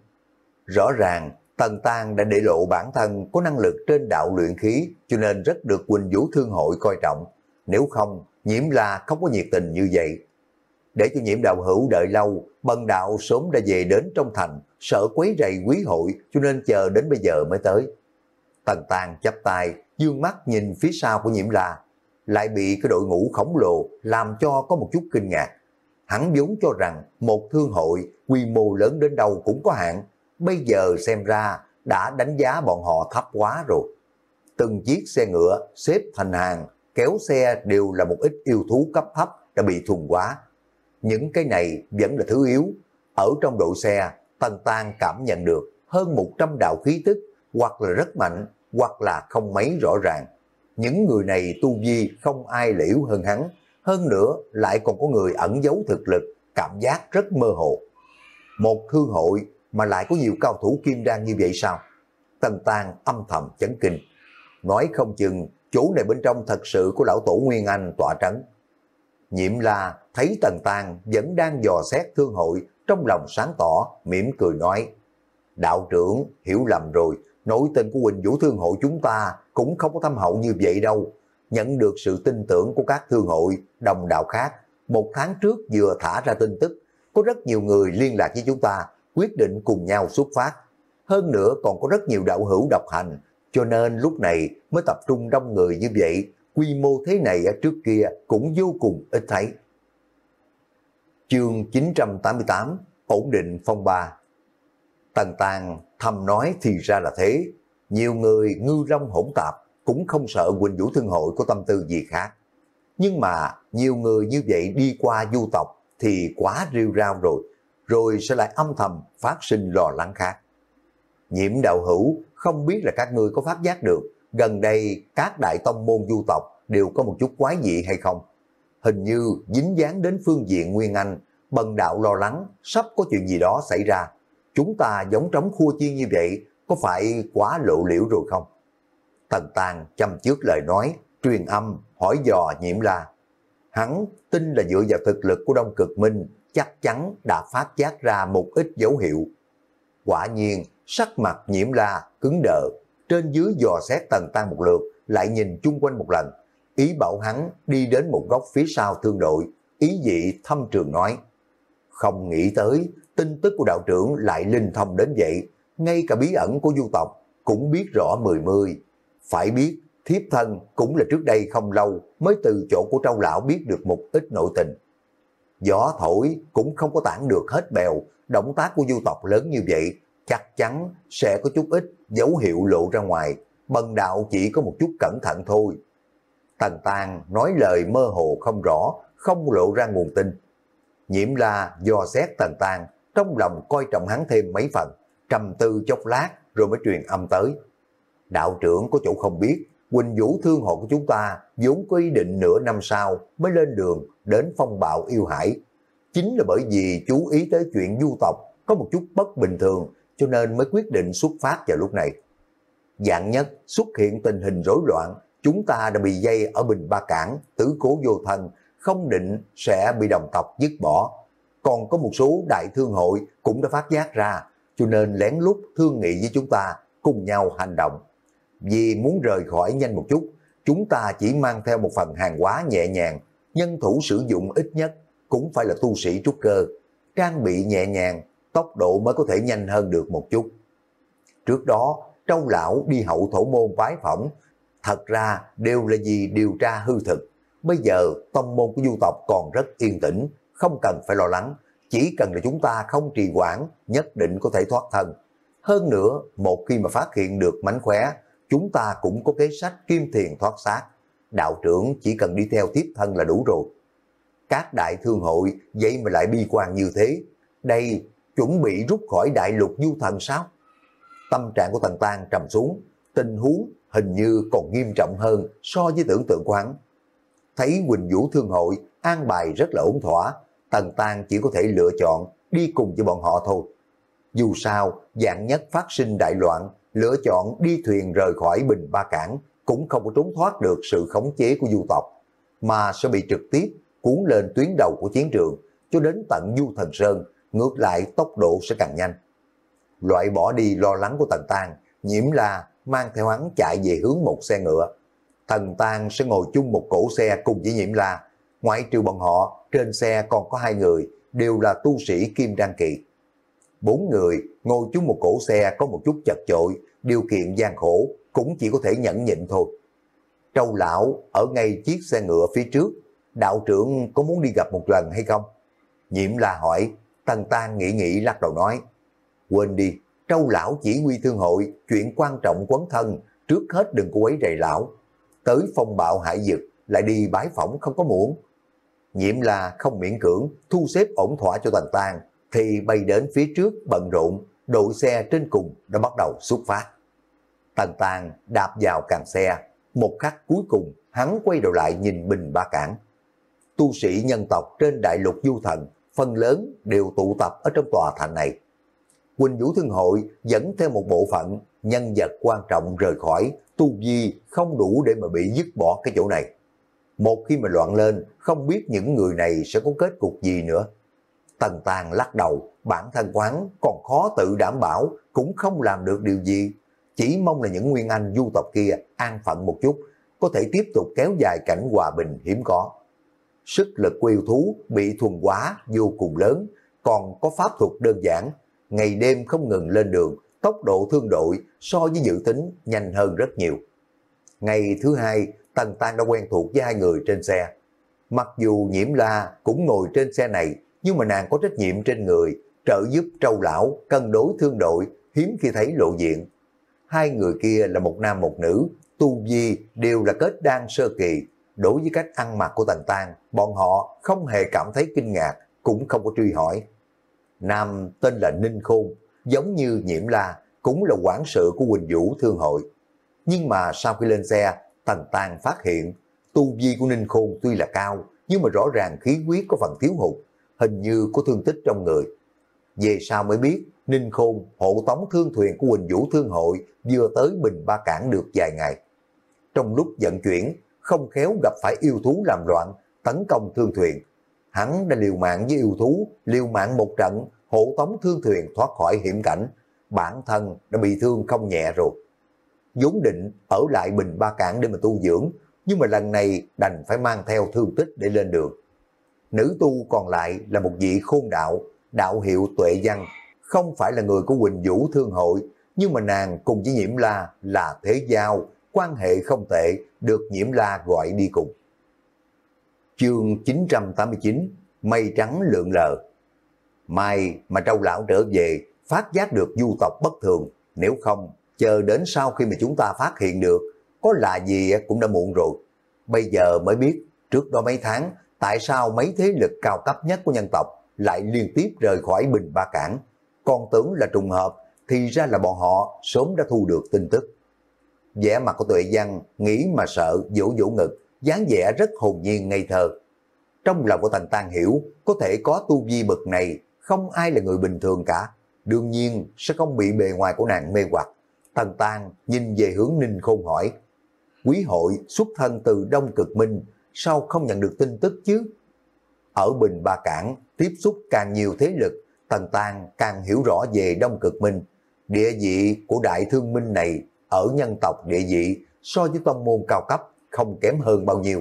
Rõ ràng, Tần Tang đã để lộ bản thân có năng lực trên đạo luyện khí, cho nên rất được Quỳnh Vũ Thương hội coi trọng. Nếu không, Nhiễm La không có nhiệt tình như vậy. Để cho Nhiễm đạo hữu đợi lâu, Bần đạo sớm đã về đến trong thành, sợ quấy rầy quý hội, cho nên chờ đến bây giờ mới tới. Tần Tang chắp tay, dương mắt nhìn phía sau của Nhiễm La, lại bị cái đội ngũ khổng lồ làm cho có một chút kinh ngạc. Hắn vốn cho rằng một thương hội quy mô lớn đến đâu cũng có hạn, bây giờ xem ra đã đánh giá bọn họ thấp quá rồi. Từng chiếc xe ngựa xếp thành hàng, kéo xe đều là một ít yêu thú cấp thấp đã bị thuần hóa. Những cái này vẫn là thứ yếu. Ở trong đội xe, Tần Tang cảm nhận được hơn một trăm đạo khí tức, hoặc là rất mạnh, hoặc là không mấy rõ ràng. Những người này tu vi không ai là yếu hơn hắn, hơn nữa lại còn có người ẩn giấu thực lực, cảm giác rất mơ hồ. Một thương hội mà lại có nhiều cao thủ kim đan như vậy sao? Tần Tang âm thầm chấn kinh. Nói không chừng chỗ này bên trong thật sự của lão tổ Nguyên Anh tọa trấn. Nhiễm La thấy Tần Tang vẫn đang dò xét thương hội, trong lòng sáng tỏ, mỉm cười nói: đạo trưởng hiểu lầm rồi, nội tình của Huỳnh Vũ thương hội chúng ta cũng không có thâm hậu như vậy đâu. Nhận được sự tin tưởng của các thương hội, đồng đạo khác, một tháng trước vừa thả ra tin tức, có rất nhiều người liên lạc với chúng ta, quyết định cùng nhau xuất phát. Hơn nữa còn có rất nhiều đạo hữu độc hành, cho nên lúc này mới tập trung đông người như vậy. Quy mô thế này ở trước kia cũng vô cùng ít thấy. Chương chín trăm tám mươi tám, ổn định phong ba. Tần Tang thầm nói thì ra là thế. Nhiều người ngư long hỗn tạp, cũng không sợ Huỳnh Vũ thương hội có tâm tư gì khác. Nhưng mà nhiều người như vậy đi qua du tộc thì quá rêu rao rồi, rồi sẽ lại âm thầm phát sinh lo lắng khác. Nhiễm đạo hữu, không biết là các ngươi có phát giác được gần đây các đại tông môn du tộc đều có một chút quái dị hay không? Hình như dính dáng đến phương diện Nguyên Anh, bần đạo lo lắng sắp có chuyện gì đó xảy ra. Chúng ta giống trống khua chiên như vậy, có phải quá lộ liễu rồi không? Tần Tang chăm trước lời nói, truyền âm hỏi dò Nhiễm La. Hắn tin là dựa vào thực lực của Đông Cực Minh, chắc chắn đã phát giác ra một ít dấu hiệu. Quả nhiên, sắc mặt Nhiễm La cứng đờ, trên dưới dò xét Tần Tang một lượt, lại nhìn chung quanh một lần, ý bảo hắn đi đến một góc phía sau thương đội, ý dị thâm trường nói: không nghĩ tới tin tức của đạo trưởng lại linh thông đến vậy, ngay cả bí ẩn của du tộc cũng biết rõ mười mươi. Phải biết, thiếp thân cũng là trước đây không lâu mới từ chỗ của Trâu lão biết được một ít nội tình. Gió thổi cũng không có tản được hết bèo, động tác của du tộc lớn như vậy, chắc chắn sẽ có chút ít dấu hiệu lộ ra ngoài, bần đạo chỉ có một chút cẩn thận thôi. Tần Tang nói lời mơ hồ không rõ, không lộ ra nguồn tin. Nhiễm La dò xét Tần Tang, trong lòng coi trọng hắn thêm mấy phần, trầm tư chốc lát rồi mới truyền âm tới. Đạo trưởng có chỗ không biết, Huỳnh Vũ thương hội của chúng ta vốn có ý định nửa năm sau mới lên đường đến phong bạo yêu hải. Chính là bởi vì chú ý tới chuyện du tộc có một chút bất bình thường, cho nên mới quyết định xuất phát vào lúc này. Dạng nhất xuất hiện tình hình rối loạn, chúng ta đã bị dây ở Bình Ba Cảng, tứ cố vô thân, không định sẽ bị đồng tộc dứt bỏ. Còn có một số đại thương hội cũng đã phát giác ra, cho nên lén lút thương nghị với chúng ta cùng nhau hành động. Vì muốn rời khỏi nhanh một chút, chúng ta chỉ mang theo một phần hàng hóa nhẹ nhàng, nhân thủ sử dụng ít nhất cũng phải là tu sĩ trúc cơ, trang bị nhẹ nhàng, tốc độ mới có thể nhanh hơn được một chút. Trước đó, Trâu lão đi hậu thổ môn bái phỏng, thật ra đều là vì điều tra hư thực. Bây giờ tông môn của du tộc còn rất yên tĩnh, không cần phải lo lắng, chỉ cần là chúng ta không trì hoãn, nhất định có thể thoát thân. Hơn nữa, một khi mà phát hiện được mánh khóe, chúng ta cũng có kế sách kim thiền thoát xác. Đạo trưởng chỉ cần đi theo tiếp thân là đủ rồi. Các đại thương hội vậy mà lại bi quan như thế, đây chuẩn bị rút khỏi đại lục du thần sao? Tâm trạng của Tần Tang trầm xuống, tình huống hình như còn nghiêm trọng hơn so với tưởng tượng của hắn. Thấy Huỳnh Vũ thương hội an bài rất là ổn thỏa, Tần Tang chỉ có thể lựa chọn đi cùng với bọn họ thôi. Dù sao, dạng nhất phát sinh đại loạn, lựa chọn đi thuyền rời khỏi Bình Ba Cảng cũng không có trốn thoát được sự khống chế của du tộc, mà sẽ bị trực tiếp cuốn lên tuyến đầu của chiến trường, cho đến tận Du Thần Sơn, ngược lại tốc độ sẽ càng nhanh. Loại bỏ đi lo lắng của Tần Tang, Nhiễm La mang theo hắn chạy về hướng một xe ngựa. Tần Tang sẽ ngồi chung một cỗ xe cùng với Nhiễm La. Ngoại trừ bọn họ, trên xe còn có hai người, đều là tu sĩ Kim Đan Kỳ. Bốn người ngồi chung một cỗ xe có một chút chật chội, điều kiện gian khổ, cũng chỉ có thể nhẫn nhịn thôi. Trâu lão ở ngay chiếc xe ngựa phía trước, đạo trưởng có muốn đi gặp một lần hay không? Nhiễm La hỏi. Tần Tang nghĩ nghĩ lắc đầu nói, quên đi, Trâu lão chỉ huy thương hội, chuyện quan trọng quấn thân, trước hết đừng có quấy rầy lão. Tới phong bạo hải dực, lại đi bái phỏng không có muộn. Nhiễm La không miễn cưỡng, thu xếp ổn thỏa cho Tần Tang, thì bay đến phía trước bận rộn, đội xe trên cùng đã bắt đầu xuất phát. Tần Tang đạp vào càng xe, một khắc cuối cùng hắn quay đầu lại nhìn Bình Ba Cảng. Tu sĩ nhân tộc trên đại lục du thần, phần lớn đều tụ tập ở trong tòa thành này. Quỳnh Vũ Thương hội dẫn theo một bộ phận nhân vật quan trọng rời khỏi, tu vi không đủ để mà bị dứt bỏ cái chỗ này. Một khi mà loạn lên, không biết những người này sẽ có kết cục gì nữa. Tần Tang lắc đầu, bản thân quán còn khó tự đảm bảo, cũng không làm được điều gì. Chỉ mong là những nguyên anh du tộc kia an phận một chút, có thể tiếp tục kéo dài cảnh hòa bình hiếm có. Sức lực của yêu thú bị thuần hóa vô cùng lớn, còn có pháp thuật đơn giản, ngày đêm không ngừng lên đường, tốc độ thương đội so với dự tính nhanh hơn rất nhiều. Ngày thứ hai, Tần Tang đã quen thuộc với hai người trên xe. Mặc dù Nhiễm La cũng ngồi trên xe này, nhưng mà nàng có trách nhiệm trên người, trợ giúp Trâu lão cân đối thương đội, hiếm khi thấy lộ diện. Hai người kia là một nam một nữ, tu vi đều là kết đan sơ kỳ. Đối với cách ăn mặc của Tần Tang, bọn họ không hề cảm thấy kinh ngạc, cũng không có truy hỏi. Nam tên là Ninh Khôn, giống như Nhiễm La, cũng là quản sự của Quỳnh Vũ Thương hội. Nhưng mà sau khi lên xe, Tần Tang phát hiện, tu vi của Ninh Khôn tuy là cao, nhưng mà rõ ràng khí huyết có phần thiếu hụt, hình như có thương tích trong người. Về sau mới biết, Ninh Khôn hộ tống thương thuyền của Quỳnh Vũ Thương hội vừa tới Bình Ba Cảng được vài ngày. Trong lúc vận chuyển, không khéo gặp phải yêu thú làm loạn, tấn công thương thuyền. Hắn đã liều mạng với yêu thú, liều mạng một trận, hộ tống thương thuyền thoát khỏi hiểm cảnh. Bản thân đã bị thương không nhẹ rồi. Vốn định ở lại Bình Ba Cảng để mà tu dưỡng, nhưng mà lần này đành phải mang theo thương tích để lên đường. Nữ tu còn lại là một vị khôn đạo, đạo hiệu Tuệ Văn, không phải là người của Quỳnh Vũ Thương hội, nhưng mà nàng cùng với Nhiễm La là thế giao, quan hệ không tệ, được Nhiễm La gọi đi cùng. Chương chín trăm tám mươi chín, mây trắng lượn lờ. May mà Trâu lão trở về, phát giác được du tộc bất thường, nếu không, chờ đến sau khi mà chúng ta phát hiện được, có là gì cũng đã muộn rồi. Bây giờ mới biết, trước đó mấy tháng, tại sao mấy thế lực cao cấp nhất của nhân tộc lại liên tiếp rời khỏi Bình Ba Cảng. Còn tưởng là trùng hợp, thì ra là bọn họ sớm đã thu được tin tức. Vẻ mặt của Tuệ Văn nghĩ mà sợ, vỗ vỗ ngực, dáng vẻ rất hồn nhiên ngây thơ. Trong lòng của Tần Tang hiểu, có thể có tu vi bậc này, không ai là người bình thường cả. Đương nhiên sẽ không bị bề ngoài của nàng mê hoặc. Tần Tang nhìn về hướng Ninh Khôn hỏi, quý hội xuất thân từ Đông Cực Minh, sao không nhận được tin tức chứ? Ở Bình Ba Cảng, tiếp xúc càng nhiều thế lực, Tần Tang càng hiểu rõ về Đông Cực Minh. Địa vị của Đại Thương Minh này ở nhân tộc địa vị so với tông môn cao cấp không kém hơn bao nhiêu.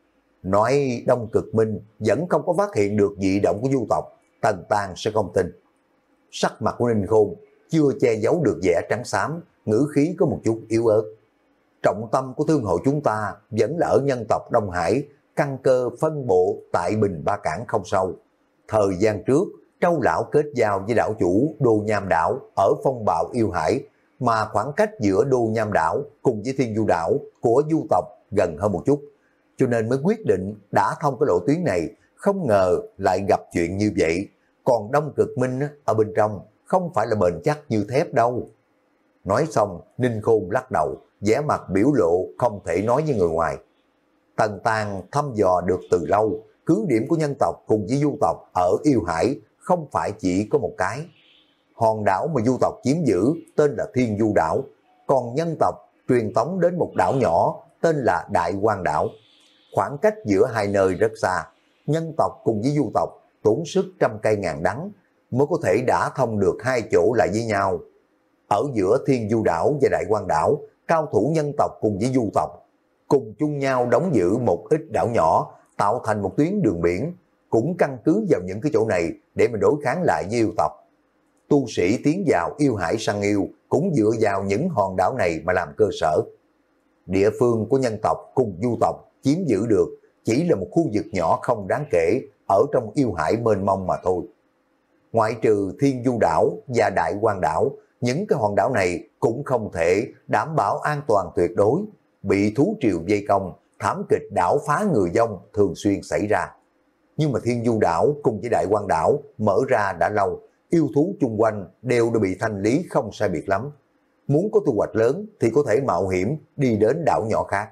Nói Đông Cực Minh vẫn không có phát hiện được dị động của du tộc, Tần Tang sẽ không tin. Sắc mặt của Ninh Khôn chưa che giấu được vẻ trắng xám, ngữ khí có một chút yếu ớt. Trọng tâm của thương hội chúng ta vẫn là ở nhân tộc Đông Hải, căn cơ phân bộ tại Bình Ba Cảng không sâu. Thời gian trước, Trâu lão kết giao với đảo chủ Đô Nham đảo ở phong bạo yêu hải, mà khoảng cách giữa Đô Nham đảo cùng với Thiên Du đảo của du tộc gần hơn một chút, cho nên mới quyết định đã thông cái lộ tuyến này, không ngờ lại gặp chuyện như vậy. Còn Đông Cực Minh ở bên trong không phải là bền chắc như thép đâu. Nói xong, Ninh Khôn lắc đầu, vẻ mặt biểu lộ không thể nói với người ngoài. Tần Tang thăm dò được từ lâu, cứ điểm của nhân tộc cùng với du tộc ở yêu hải không phải chỉ có một cái. Hòn đảo mà du tộc chiếm giữ tên là Thiên Du đảo, còn nhân tộc truyền tống đến một đảo nhỏ tên là Đại Quang đảo. Khoảng cách giữa hai nơi rất xa, nhân tộc cùng với du tộc tốn sức trăm cây ngàn đắng mới có thể đã thông được hai chỗ lại với nhau. Ở giữa Thiên Du đảo và Đại Quang đảo, cao thủ nhân tộc cùng với du tộc cùng chung nhau đóng giữ một ít đảo nhỏ, tạo thành một tuyến đường biển, cũng căn cứ vào những cái chỗ này để mà đối kháng lại với yêu tộc. Tu sĩ tiến vào yêu hải săn yêu cũng dựa vào những hòn đảo này mà làm cơ sở. Địa phương của nhân tộc cùng du tộc chiếm giữ được chỉ là một khu vực nhỏ không đáng kể ở trong yêu hải mênh mông mà thôi. Ngoại trừ Thiên Du đảo và Đại Quang đảo, những cái hòn đảo này cũng không thể đảm bảo an toàn tuyệt đối, bị thú triều vây công, thảm kịch đảo phá người vong thường xuyên xảy ra. Nhưng mà Thiên Du đảo cùng với Đại Quang đảo mở ra đã lâu, yêu thú chung quanh đều đã bị thanh lý không sai biệt lắm. Muốn có thu hoạch lớn thì có thể mạo hiểm đi đến đảo nhỏ khác.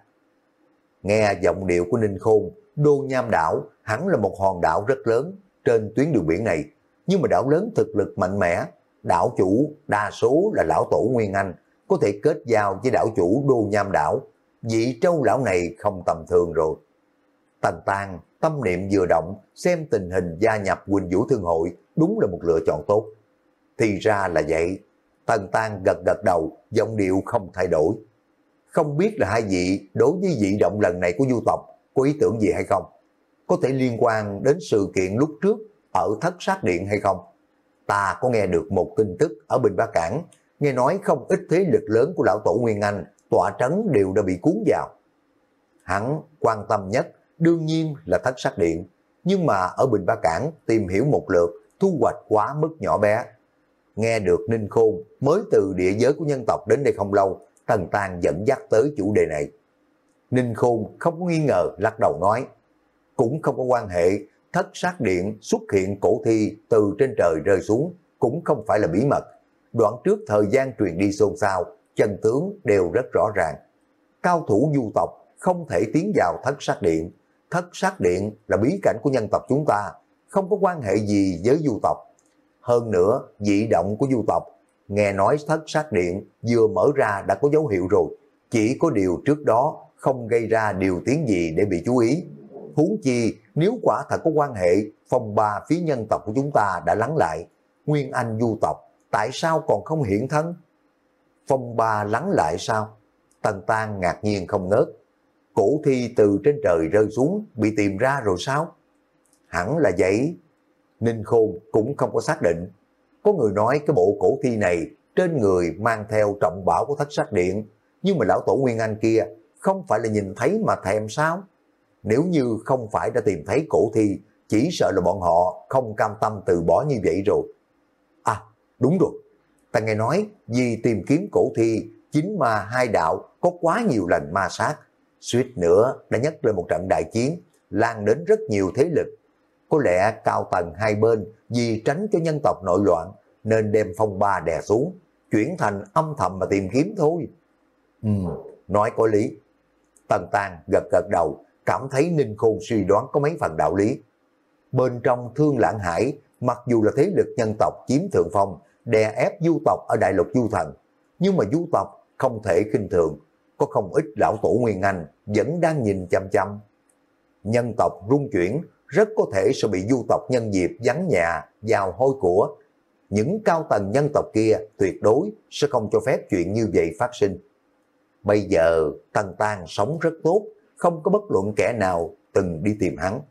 Nghe giọng điệu của Ninh Khôn, Đô Nham đảo hẳn là một hòn đảo rất lớn trên tuyến đường biển này, nhưng mà đảo lớn thực lực mạnh mẽ, đảo chủ đa số là lão tổ Nguyên Anh, có thể kết giao với đảo chủ Đô Nham đảo. Vị Trâu lão này không tầm thường rồi. Tần Tang tâm niệm vừa động, xem tình hình gia nhập Quỳnh Vũ Thương hội đúng là một lựa chọn tốt. Thì ra là vậy. Tần Tang gật gật đầu, giọng điệu không thay đổi. Không biết là hai vị đối với dị động lần này của du tộc có ý tưởng gì hay không? Có thể liên quan đến sự kiện lúc trước ở Thất Sát Điện hay không? Ta có nghe được một tin tức ở Bình Ba Cảng, nghe nói không ít thế lực lớn của lão tổ Nguyên Anh tọa trấn đều đã bị cuốn vào. Hắn quan tâm nhất đương nhiên là Thất Sát Điện, nhưng mà ở Bình Ba Cảng tìm hiểu một lượt thu hoạch quá mức nhỏ bé. Nghe được Ninh Khôn mới từ địa giới của nhân tộc đến đây không lâu, Tần Tang dẫn dắt tới chủ đề này. Ninh Khôn không có nghi ngờ lắc đầu nói, cũng không có quan hệ, Thất Sát Điện xuất hiện cổ thi từ trên trời rơi xuống cũng không phải là bí mật. Đoạn trước thời gian truyền đi xôn xao, chân tướng đều rất rõ ràng. Cao thủ du tộc không thể tiến vào Thất Sát Điện. Thất Sát Điện là bí cảnh của nhân tộc chúng ta, không có quan hệ gì với du tộc. Hơn nữa, dị động của du tộc, nghe nói Thất Sát Điện vừa mở ra đã có dấu hiệu rồi, chỉ có điều trước đó không gây ra điều tiếng gì để bị chú ý. Huống chi, nếu quả thật có quan hệ, phong ba phía nhân tộc của chúng ta đã lắng lại. Nguyên Anh du tộc, tại sao còn không hiện thân? Phong ba lắng lại sao? Tần Tang ngạc nhiên không ngớt. Cổ thi từ trên trời rơi xuống, bị tìm ra rồi sao? Hẳn là vậy. Ninh Khôn cũng không có xác định. Có người nói cái bộ cổ thi này trên người mang theo trọng bảo của Thất Sát Điện, nhưng mà lão tổ Nguyên Anh kia không phải là nhìn thấy mà thèm sao? Nếu như không phải đã tìm thấy cổ thi, chỉ sợ là bọn họ không cam tâm từ bỏ như vậy rồi. À, đúng rồi. Ta nghe nói vì tìm kiếm cổ thi, chính ma hai đạo có quá nhiều lần ma sát, suýt nữa đã nhấc lên một trận đại chiến, lan đến rất nhiều thế lực. Có lẽ cao tầng hai bên vì tránh cho nhân tộc nội loạn nên đem phong ba đè xuống, chuyển thành âm thầm mà tìm kiếm thôi. Ừ, nói có lý. Tần Tang gật gật đầu, cảm thấy Ninh Khôn suy đoán có mấy phần đạo lý. Bên trong Thương Lãng Hải, mặc dù là thế lực nhân tộc chiếm thượng phong, đè ép du tộc ở đại lục du thần, nhưng mà du tộc không thể khinh thường, có không ít lão tổ Nguyên Anh vẫn đang nhìn chăm chăm. Nhân tộc rung chuyển, rất có thể sẽ bị du tộc nhân dịp vắng nhà, vào hôi của. Những cao tầng nhân tộc kia tuyệt đối sẽ không cho phép chuyện như vậy phát sinh. Bây giờ Tần Tang sống rất tốt, không có bất luận kẻ nào từng đi tìm hắn.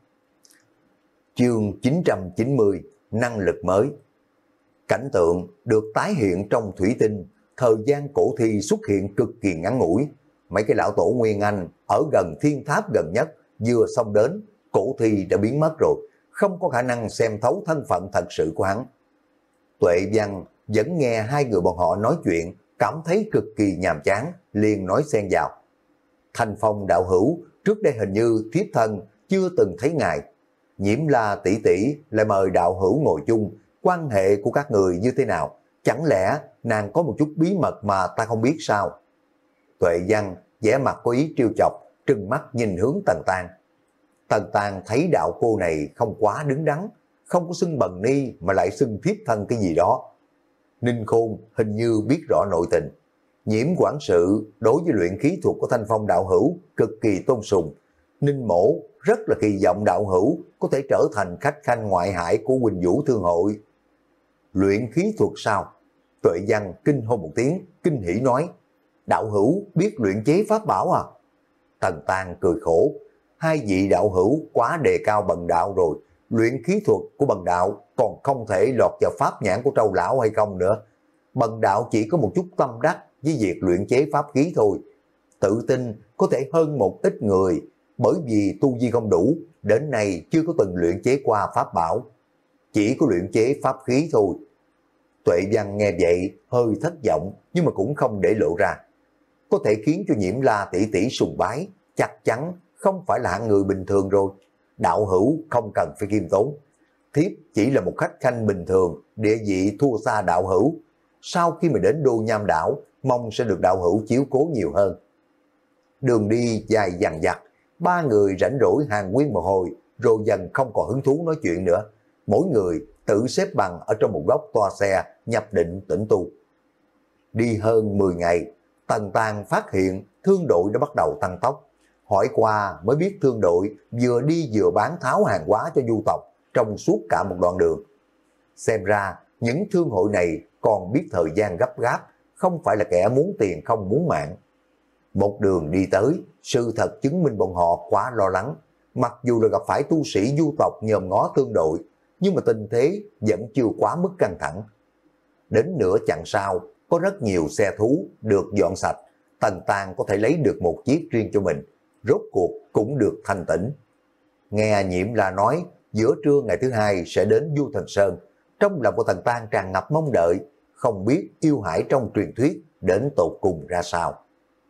Chương chín trăm chín mươi, năng lực mới. Cảnh tượng được tái hiện trong thủy tinh, thời gian cổ thi xuất hiện cực kỳ ngắn ngủi. Mấy cái lão tổ Nguyên Anh ở gần thiên tháp gần nhất vừa xong đến, cổ thi đã biến mất rồi, không có khả năng xem thấu thân phận thật sự của hắn. Tuệ Văn vẫn nghe hai người bọn họ nói chuyện, cảm thấy cực kỳ nhàm chán, liền nói xen vào. Thanh Phong đạo hữu, trước đây hình như thiếp thân chưa từng thấy ngài. Nhiễm La tỷ tỷ lại mời đạo hữu ngồi chung, quan hệ của các người như thế nào? Chẳng lẽ nàng có một chút bí mật mà ta không biết sao? Tuệ Văn vẻ mặt có ý trêu chọc, trừng mắt nhìn hướng Tần Tang. Tần Tang thấy đạo cô này không quá đứng đắn, không có xưng bần ni mà lại xưng thiếp thân cái gì đó. Ninh Khôn hình như biết rõ nội tình. Nhiễm quản sự đối với luyện khí thuật của Thanh Phong đạo hữu cực kỳ tôn sùng. Ninh Mỗ rất là kỳ vọng đạo hữu có thể trở thành khách khanh ngoại hải của Quỳnh Vũ Thương hội. Luyện khí thuật sao? Tuệ Văn kinh hô một tiếng, kinh hỉ nói. Đạo hữu biết luyện chế pháp bảo à? Tần Tang cười khổ. Hai vị đạo hữu quá đề cao bần đạo rồi. Luyện khí thuật của bần đạo còn không thể lọt vào pháp nhãn của Trâu lão hay không nữa. Bần đạo chỉ có một chút tâm đắc với việc luyện chế pháp khí thôi. Tự tin có thể hơn một ít người, bởi vì tu vi không đủ, đến nay chưa có từng luyện chế qua pháp bảo, chỉ có luyện chế pháp khí thôi. Tuệ Văn nghe vậy hơi thất vọng nhưng mà cũng không để lộ ra. Có thể khiến cho Nhiễm La tỷ tỷ sùng bái, chắc chắn không phải là hạng người bình thường rồi. Đạo hữu không cần phải khiêm tốn. Thiếp chỉ là một khách khanh bình thường, địa vị thua xa đạo hữu. Sau khi mà đến Đô Nham đảo, mong sẽ được đạo hữu chiếu cố nhiều hơn. Đường đi dài dằng dặc, ba người rảnh rỗi hàng nguyên một hồi, rồi dần không còn hứng thú nói chuyện nữa. Mỗi người tự xếp bằng ở trong một góc toa xe, nhập định tĩnh tu. Đi hơn mười ngày, Tần Tàng phát hiện thương đội đã bắt đầu tăng tốc. Hỏi qua mới biết thương đội vừa đi vừa bán tháo hàng hóa cho du tộc trong suốt cả một đoạn đường. Xem ra những thương hội này còn biết thời gian gấp gáp, không phải là kẻ muốn tiền không muốn mạng. Một đường đi tới, sự thật chứng minh bọn họ quá lo lắng. Mặc dù là gặp phải tu sĩ du tộc nhòm ngó thương đội, nhưng mà tình thế vẫn chưa quá mức căng thẳng. Đến nửa chặng sau, có rất nhiều xe thú được dọn sạch, Tần Tàng có thể lấy được một chiếc riêng cho mình, rốt cuộc cũng được thanh tĩnh. Nghe Nhiễm La nói, giữa trưa ngày thứ hai sẽ đến Du Thần Sơn, trong lòng của Tần Tàng tràn ngập mong đợi, không biết yêu hải trong truyền thuyết đến tột cùng ra sao.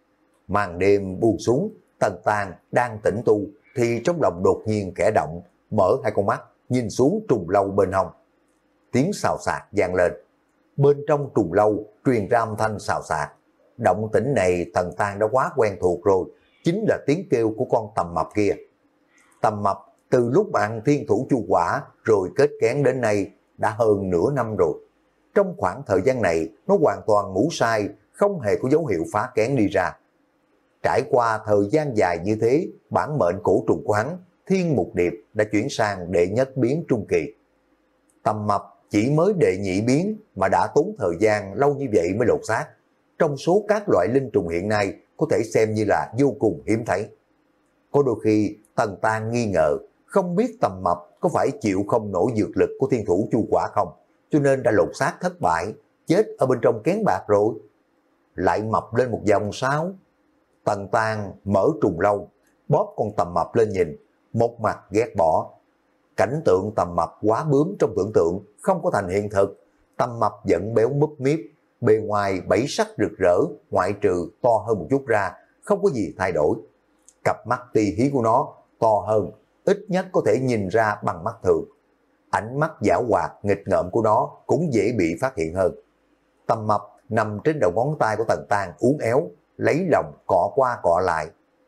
Màn đêm buông xuống, Tần Tàng đang tĩnh tu, thì trong lòng đột nhiên khẽ động, mở hai con mắt, nhìn xuống trùng lâu bên hông. Tiếng xào xạc vang lên. Bên trong trùng lâu truyền ra âm thanh xào xạc. Động tĩnh này Tần Tàng đã quá quen thuộc rồi, chính là tiếng kêu của con tầm mập kia. Tầm mập từ lúc bạn thiên thủ chu quả rồi kết kén đến nay đã hơn nửa năm rồi. Trong khoảng thời gian này nó hoàn toàn ngủ sai, không hề có dấu hiệu phá kén đi ra. Trải qua thời gian dài như thế, bản mệnh cổ trùng của hắn, Thiên Mục Điệp đã chuyển sang đệ nhất biến trung kỳ. Tầm mập chỉ mới đệ nhị biến mà đã tốn thời gian lâu như vậy mới lột xác. Trong số các loại linh trùng hiện nay có thể xem như là vô cùng hiếm thấy. Có đôi khi Tần Tàng nghi ngờ, không biết tầm mập có phải chịu không nổi dược lực của thiên thủ chu quả không, cho nên đã lột xác thất bại, chết ở bên trong kén bạc rồi. Lại mập lên một vòng sao? Tần Tàng mở trùng lâu, bóp con tầm mập lên nhìn, một mặt ghét bỏ. Cảnh tượng tầm mập quá bướm trong tưởng tượng, không có thành hiện thực. Tầm mập vẫn béo múp míp, bề ngoài bảy sắc rực rỡ, ngoại trừ to hơn một chút ra, không có gì thay đổi. Cặp mắt tì hí của nó to hơn, ít nhất có thể nhìn ra bằng mắt thường. Ánh mắt giảo hoạt, nghịch ngợm của nó cũng dễ bị phát hiện hơn. Tầm mập nằm trên đầu ngón tay của Tần Tàng uốn éo, lấy lòng cọ qua cọ lại.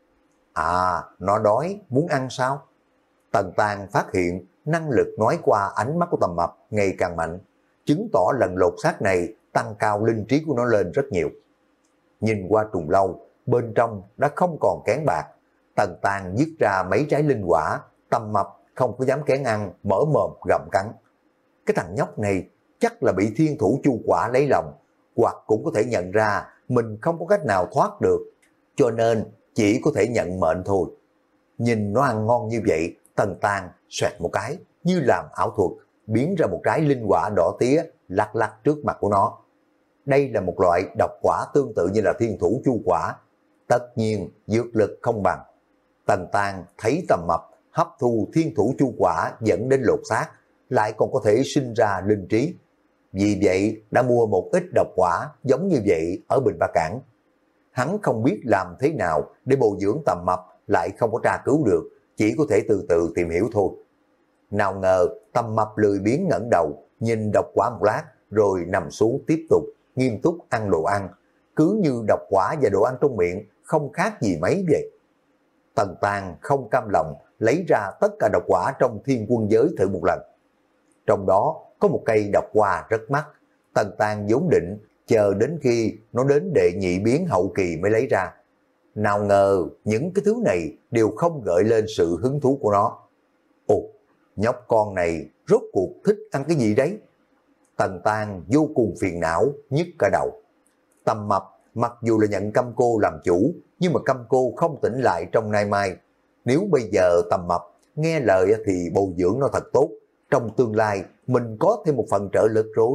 À, nó đói, muốn ăn sao? Tần Tàng phát hiện năng lực nói qua ánh mắt của tầm mập ngày càng mạnh, chứng tỏ lần lột xác này tăng cao linh trí của nó lên rất nhiều. Nhìn qua trùng lâu, bên trong đã không còn kén bạc. Tần Tàng dứt ra mấy trái linh quả, tầm mập không có dám kén ăn, mở mồm gặm cắn. Cái thằng nhóc này chắc là bị thiên thủ chu quả lấy lòng, hoặc cũng có thể nhận ra mình không có cách nào thoát được, cho nên chỉ có thể nhận mệnh thôi. Nhìn nó ăn ngon như vậy, Tần Tàng xoẹt một cái, như làm ảo thuật, biến ra một trái linh quả đỏ tía lắc lắc trước mặt của nó. Đây là một loại độc quả tương tự như là thiên thủ chu quả, tất nhiên dược lực không bằng. Tần Tàng thấy tầm mập hấp thu thiên thủ chu quả dẫn đến lột xác, lại còn có thể sinh ra linh trí. Vì vậy đã mua một ít độc quả giống như vậy ở Bình Ba Cảng. Hắn không biết làm thế nào để bồi dưỡng tầm mập lại không có tra cứu được, chỉ có thể từ từ tìm hiểu thôi. Nào ngờ tầm mập lười biếng ngẩng đầu, nhìn độc quả một lát rồi nằm xuống tiếp tục nghiêm túc ăn đồ ăn, cứ như độc quả và đồ ăn trong miệng không khác gì mấy vậy. Tần Tàng không cam lòng lấy ra tất cả độc quả trong thiên quân giới thử một lần. Trong đó có một cây độc hoa rất mắc, Tần Tàng vốn định chờ đến khi nó đến đệ nhị biến hậu kỳ mới lấy ra. Nào ngờ những cái thứ này đều không gợi lên sự hứng thú của nó. Ồ, nhóc con này rốt cuộc thích ăn cái gì đấy? Tần Tàng vô cùng phiền não, nhức cả đầu. Tầm mập mặc dù là nhận Căm Cô làm chủ, nhưng mà Căm Cô không tỉnh lại trong nay mai. Nếu bây giờ tầm mập nghe lời thì bồi dưỡng nó thật tốt, trong tương lai mình có thêm một phần trợ lực rồi.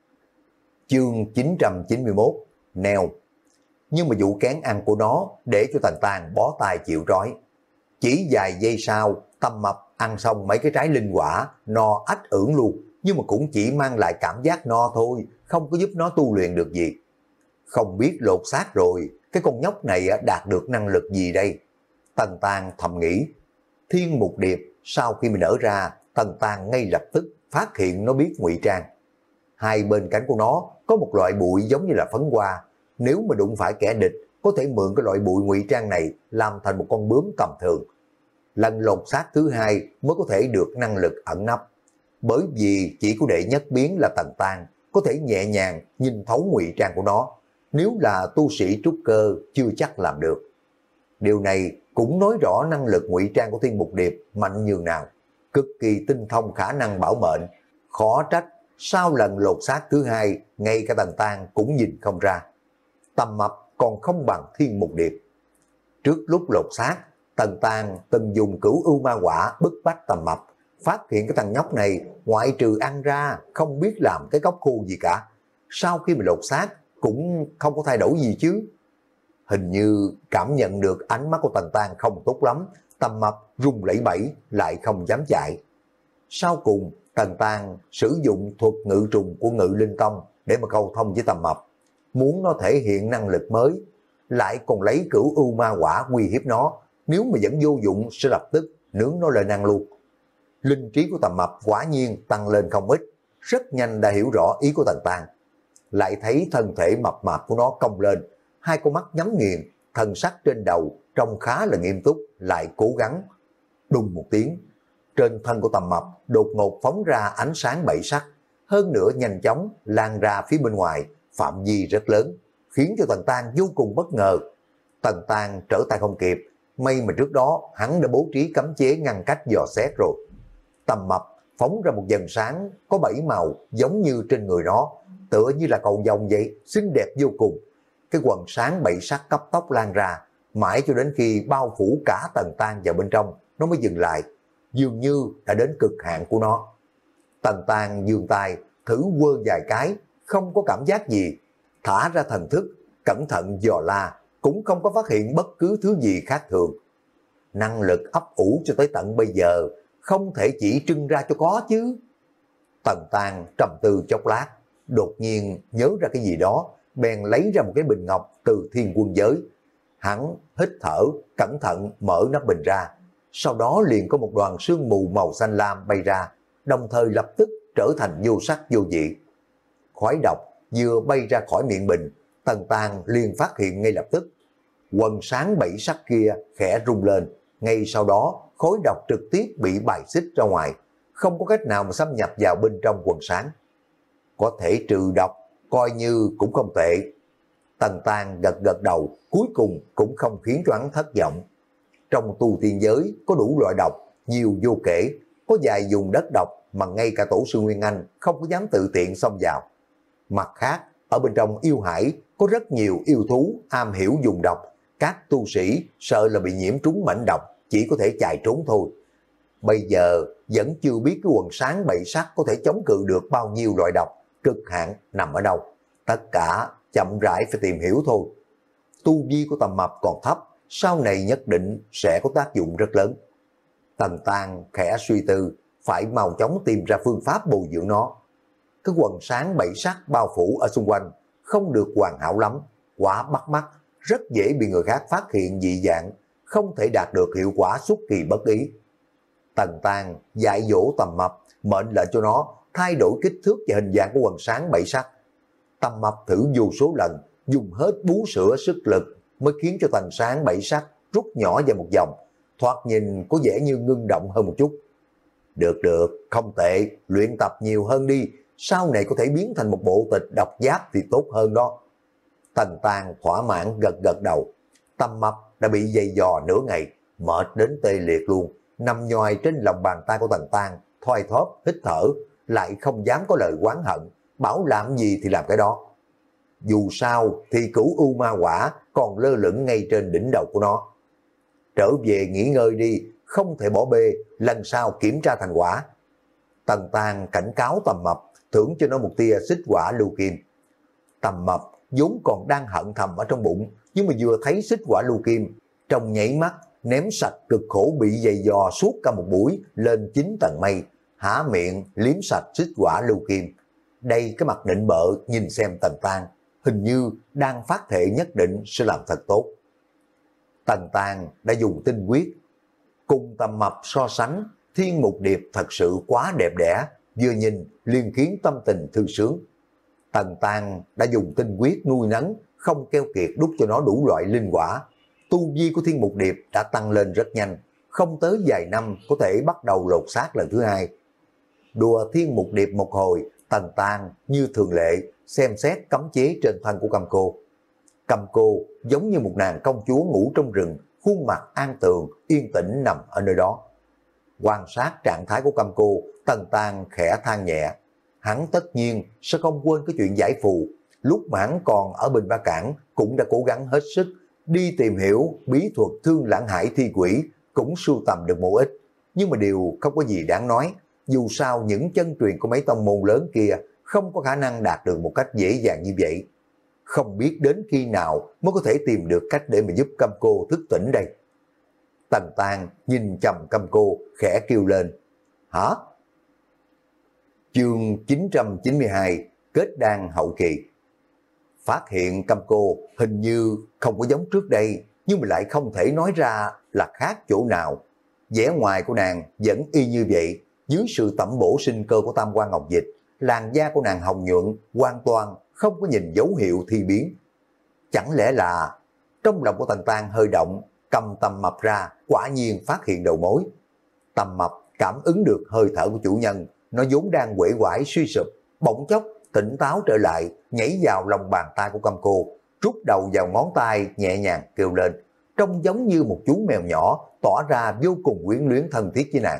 Chương chín trăm chín mươi mốt, Neo. Nhưng mà vụ kén ăn của nó để cho Tần Tàng bó tay chịu trói. Chỉ vài giây sau, Tầm Mập ăn xong mấy cái trái linh quả, no ách ưỡng luôn, nhưng mà cũng chỉ mang lại cảm giác no thôi, không có giúp nó tu luyện được gì. Không biết lột xác rồi, cái con nhóc này đạt được năng lực gì đây? Tần Tang thầm nghĩ. Thiên Mục Điệp sau khi mình nở ra, Tần Tang ngay lập tức phát hiện nó biết ngụy trang. Hai bên cánh của nó có một loại bụi giống như là phấn hoa, nếu mà đụng phải kẻ địch, có thể mượn cái loại bụi ngụy trang này làm thành một con bướm tầm thường. Lần lột xác thứ hai mới có thể được năng lực ẩn nấp. Bởi vì chỉ có đệ nhất biến là Tần Tang có thể nhẹ nhàng nhìn thấu ngụy trang của nó, nếu là tu sĩ trúc cơ chưa chắc làm được. Điều này cũng nói rõ năng lực ngụy trang của Thiên Mục Điệp mạnh nhường nào, cực kỳ tinh thông khả năng bảo mệnh, khó trách sau lần lột xác thứ hai ngay cả Tần Tang cũng nhìn không ra. Tầm Mập còn không bằng Thiên Mục Điệp. Trước lúc lột xác, Tần Tang từng dùng cửu ưu ma quả bức bách Tầm Mập, phát hiện cái thằng nhóc này ngoại trừ ăn ra không biết làm cái gốc khô gì cả. Sau khi mà lột xác cũng không có thay đổi gì chứ. Hình như cảm nhận được ánh mắt của Tần Tang không tốt lắm, Tầm Mập run lẩy bẩy lại không dám chạy. Sau cùng Tần Tang sử dụng thuật ngự trùng của Ngự Linh Tông để mà cầu thông với Tầm Mập, muốn nó thể hiện năng lực mới, lại còn lấy cửu ưu ma quả uy hiếp nó, nếu mà vẫn vô dụng sẽ lập tức nướng nó lên ăn luôn. Linh trí của Tầm Mập quả nhiên tăng lên không ít, rất nhanh đã hiểu rõ ý của Tần Tang. Lại thấy thân thể mập mạp của nó cong lên, hai con mắt nhắm nghiền, thần sắc trên đầu trông khá là nghiêm túc, lại cố gắng. Đùng một tiếng, trên thân của Tầm Mập đột ngột phóng ra ánh sáng bảy sắc, hơn nữa nhanh chóng lan ra phía bên ngoài, phạm vi rất lớn, khiến cho Tần Tang vô cùng bất ngờ. Tần Tang trở tay không kịp, may mà trước đó hắn đã bố trí cấm chế ngăn cách dò xét rồi. Tầm Mập phóng ra một dần sáng có bảy màu giống như trên người nó, tựa như là cầu vồng vậy, xinh đẹp vô cùng. Cái quần sáng bảy sắc cấp tốc lan ra, mãi cho đến khi bao phủ cả Tần Tang vào bên trong, nó mới dừng lại, dường như đã đến cực hạn của nó. Tần Tang giương tay, thử quơ vài cái, không có cảm giác gì, thả ra thần thức, cẩn thận dò la, cũng không có phát hiện bất cứ thứ gì khác thường. Năng lực ấp ủ cho tới tận bây giờ, không thể chỉ trưng ra cho có chứ. Tần Tang trầm tư chốc lát, đột nhiên nhớ ra cái gì đó, bèn lấy ra một cái bình ngọc từ Thiên Quân giới. Hắn hít thở, cẩn thận mở nắp bình ra, sau đó liền có một đoàn sương mù màu xanh lam bay ra, đồng thời lập tức trở thành vô sắc vô vị. Khói độc vừa bay ra khỏi miệng bình, Tần Tang liền phát hiện ngay lập tức. Quần sáng bảy sắc kia khẽ rung lên, ngay sau đó khói độc trực tiếp bị bài xích ra ngoài, không có cách nào mà xâm nhập vào bên trong quần sáng. Có thể trừ độc, coi như cũng không tệ. Tần Tang gật gật đầu, cuối cùng cũng không khiến cho hắn thất vọng. Trong tu tiên giới có đủ loại độc, nhiều vô kể, có vài dùng đất độc mà ngay cả tổ sư Nguyên Anh không có dám tự tiện xông vào. Mặt khác, ở bên trong yêu hải có rất nhiều yêu thú am hiểu dùng độc, các tu sĩ sợ là bị nhiễm trúng mảnh độc, chỉ có thể chạy trốn thôi. Bây giờ vẫn chưa biết cái quần sáng bảy sắc có thể chống cự được bao nhiêu loại độc, cực hạn nằm ở đâu. Tất cả chậm rãi phải tìm hiểu thôi. Tu vi của Tầm Mập còn thấp, sau này nhất định sẽ có tác dụng rất lớn. Tần Tang khẽ suy tư, phải mau chóng tìm ra phương pháp bồi dưỡng nó. Cái quần sáng bảy sắc bao phủ ở xung quanh không được hoàn hảo lắm, quá bắt mắt, rất dễ bị người khác phát hiện dị dạng, không thể đạt được hiệu quả xuất kỳ bất ý. Tần Tang dạy dỗ Tầm Mập, mệnh lệnh cho nó thay đổi kích thước và hình dạng của quần sáng bảy sắc. Tầm Mập thử vô số lần, dùng hết bú sữa sức lực mới khiến cho tầng sáng bảy sắc rút nhỏ vào một vòng, thoạt nhìn có vẻ như ngưng động hơn một chút. Được được, không tệ, luyện tập nhiều hơn đi, sau này có thể biến thành một bộ tịch độc giáp thì tốt hơn đó. Tần Tang thỏa mãn gật gật đầu. Tầm Mập đã bị dày dò nửa ngày, mệt đến tê liệt luôn, nằm nhoài trên lòng bàn tay của Tần Tang, thoi thóp hít thở, lại không dám có lời oán hận, bảo làm gì thì làm cái đó. Dù sao thì cửu u ma quả còn lơ lửng ngay trên đỉnh đầu của nó. Trở về nghỉ ngơi đi, không thể bỏ bê, lần sau kiểm tra thành quả. Tần Tang cảnh cáo Tầm Mập, thưởng cho nó một tia xích quả lưu kim. Tầm Mập vốn còn đang hận thầm ở trong bụng, nhưng mà vừa thấy xích quả lưu kim, trong nháy mắt ném sạch cực khổ bị dày dò suốt cả một buổi lên chín tầng mây, há miệng liếm sạch xích quả lưu kim. Đây cái mặt định bợ nhìn xem Tần Tang, hình như đang phát thệ nhất định sẽ làm thật tốt. Tần Tang đã dùng tinh quyết, cùng Tầm Mập so sánh, Thiên Mục Điệp thật sự quá đẹp đẽ, vừa nhìn liền khiến tâm tình thư sướng. Tần Tang đã dùng tinh quyết nuôi nấng, không keo kiệt đút cho nó đủ loại linh quả. Tu vi của Thiên Mục Điệp đã tăng lên rất nhanh, không tới vài năm có thể bắt đầu lột xác lần thứ hai. Đùa Thiên Mục Điệp một hồi, Tần Tang như thường lệ xem xét cấm chế trên thân của Cầm Cô. Cầm Cô giống như một nàng công chúa ngủ trong rừng, khuôn mặt an tường, yên tĩnh nằm ở nơi đó. Quan sát trạng thái của Cầm Cô, Tần Tang khẽ than nhẹ. Hắn tất nhiên sẽ không quên cái chuyện giải phù. Lúc mà hắn còn ở Bình Ba Cảng cũng đã cố gắng hết sức đi tìm hiểu bí thuật Thương Lãng Hải Thi Quỷ, cũng sưu tầm được một ít. Nhưng mà điều không có gì đáng nói. Dù sao những chân truyền của mấy tông môn lớn kia không có khả năng đạt được một cách dễ dàng như vậy. Không biết đến khi nào mới có thể tìm được cách để mà giúp Cầm Cô thức tỉnh đây. Tần Tang nhìn chầm Cầm Cô khẽ kêu lên. Hả? Chương chín trăm chín mươi hai, kết đan hậu kỳ. Phát hiện Cầm Cô hình như không có giống trước đây, nhưng mà lại không thể nói ra là khác chỗ nào. Vẻ ngoài của nàng vẫn y như vậy, dưới sự tẩm bổ sinh cơ của Tam Quan Ngọc Dịch, làn da của nàng hồng nhuận, hoàn toàn không có nhìn dấu hiệu thi biến. Chẳng lẽ là... Trong lòng của Tần Tang hơi động, cầm Tầm Mập ra, quả nhiên phát hiện đầu mối. Tầm Mập cảm ứng được hơi thở của chủ nhân, nó vốn đang uể oải suy sụp, bỗng chốc tỉnh táo trở lại, nhảy vào lòng bàn tay của Cầm Cô, rút đầu vào ngón tay nhẹ nhàng kêu lên, trông giống như một chú mèo nhỏ tỏ ra vô cùng quyến luyến thân thiết với nàng.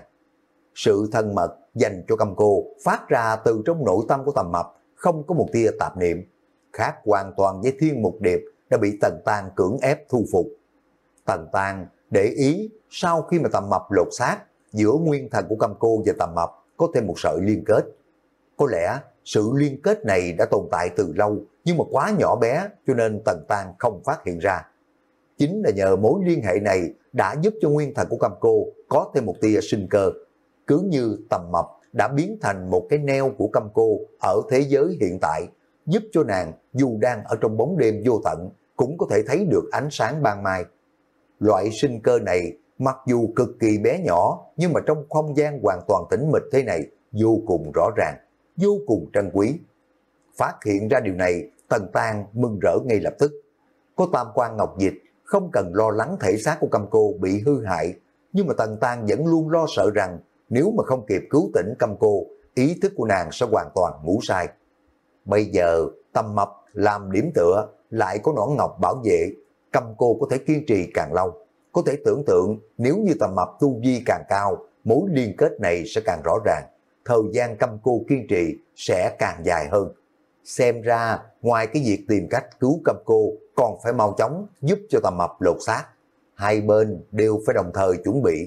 Sự thân mật dành cho Cầm Cô phát ra từ trong nội tâm của Tầm Mập, không có một tia tạp niệm, khác hoàn toàn với Thiên Mục Điệp đã bị Tần Tang cưỡng ép thu phục. Tần Tang để ý sau khi mà Tầm Mập lột xác, giữa nguyên thần của Cầm Cô và Tầm Mập có thêm một sợi liên kết. Có lẽ sự liên kết này đã tồn tại từ lâu, nhưng mà quá nhỏ bé cho nên Tần Tang không phát hiện ra. Chính là nhờ mối liên hệ này đã giúp cho nguyên thần của Cầm Cô có thêm một tia sinh cơ. Cứ như Tầm Mập đã biến thành một cái neo của Cầm Cô ở thế giới hiện tại, giúp cho nàng dù đang ở trong bóng đêm vô tận cũng có thể thấy được ánh sáng ban mai. Loại sinh cơ này mặc dù cực kỳ bé nhỏ, nhưng mà trong không gian hoàn toàn tĩnh mịch thế này vô cùng rõ ràng, vô cùng trân quý. Phát hiện ra điều này, Tần Tang mừng rỡ ngay lập tức. Có Tam Quan Ngọc Dịch, không cần lo lắng thể xác của Cầm Cô bị hư hại, nhưng mà Tần Tang vẫn luôn lo sợ rằng nếu mà không kịp cứu tỉnh Cầm Cô, ý thức của nàng sẽ hoàn toàn ngủ sai. Bây giờ Tầm Mập làm điểm tựa, lại có Nõn Ngọc bảo vệ, Cầm Cô có thể kiên trì càng lâu. Có thể tưởng tượng nếu như Tầm Mập tu vi càng cao, mối liên kết này sẽ càng rõ ràng, thời gian Cầm Cô kiên trì sẽ càng dài hơn. Xem ra ngoài cái việc tìm cách cứu Cầm Cô, còn phải mau chóng giúp cho Tầm Mập lột xác. Hai bên đều phải đồng thời chuẩn bị.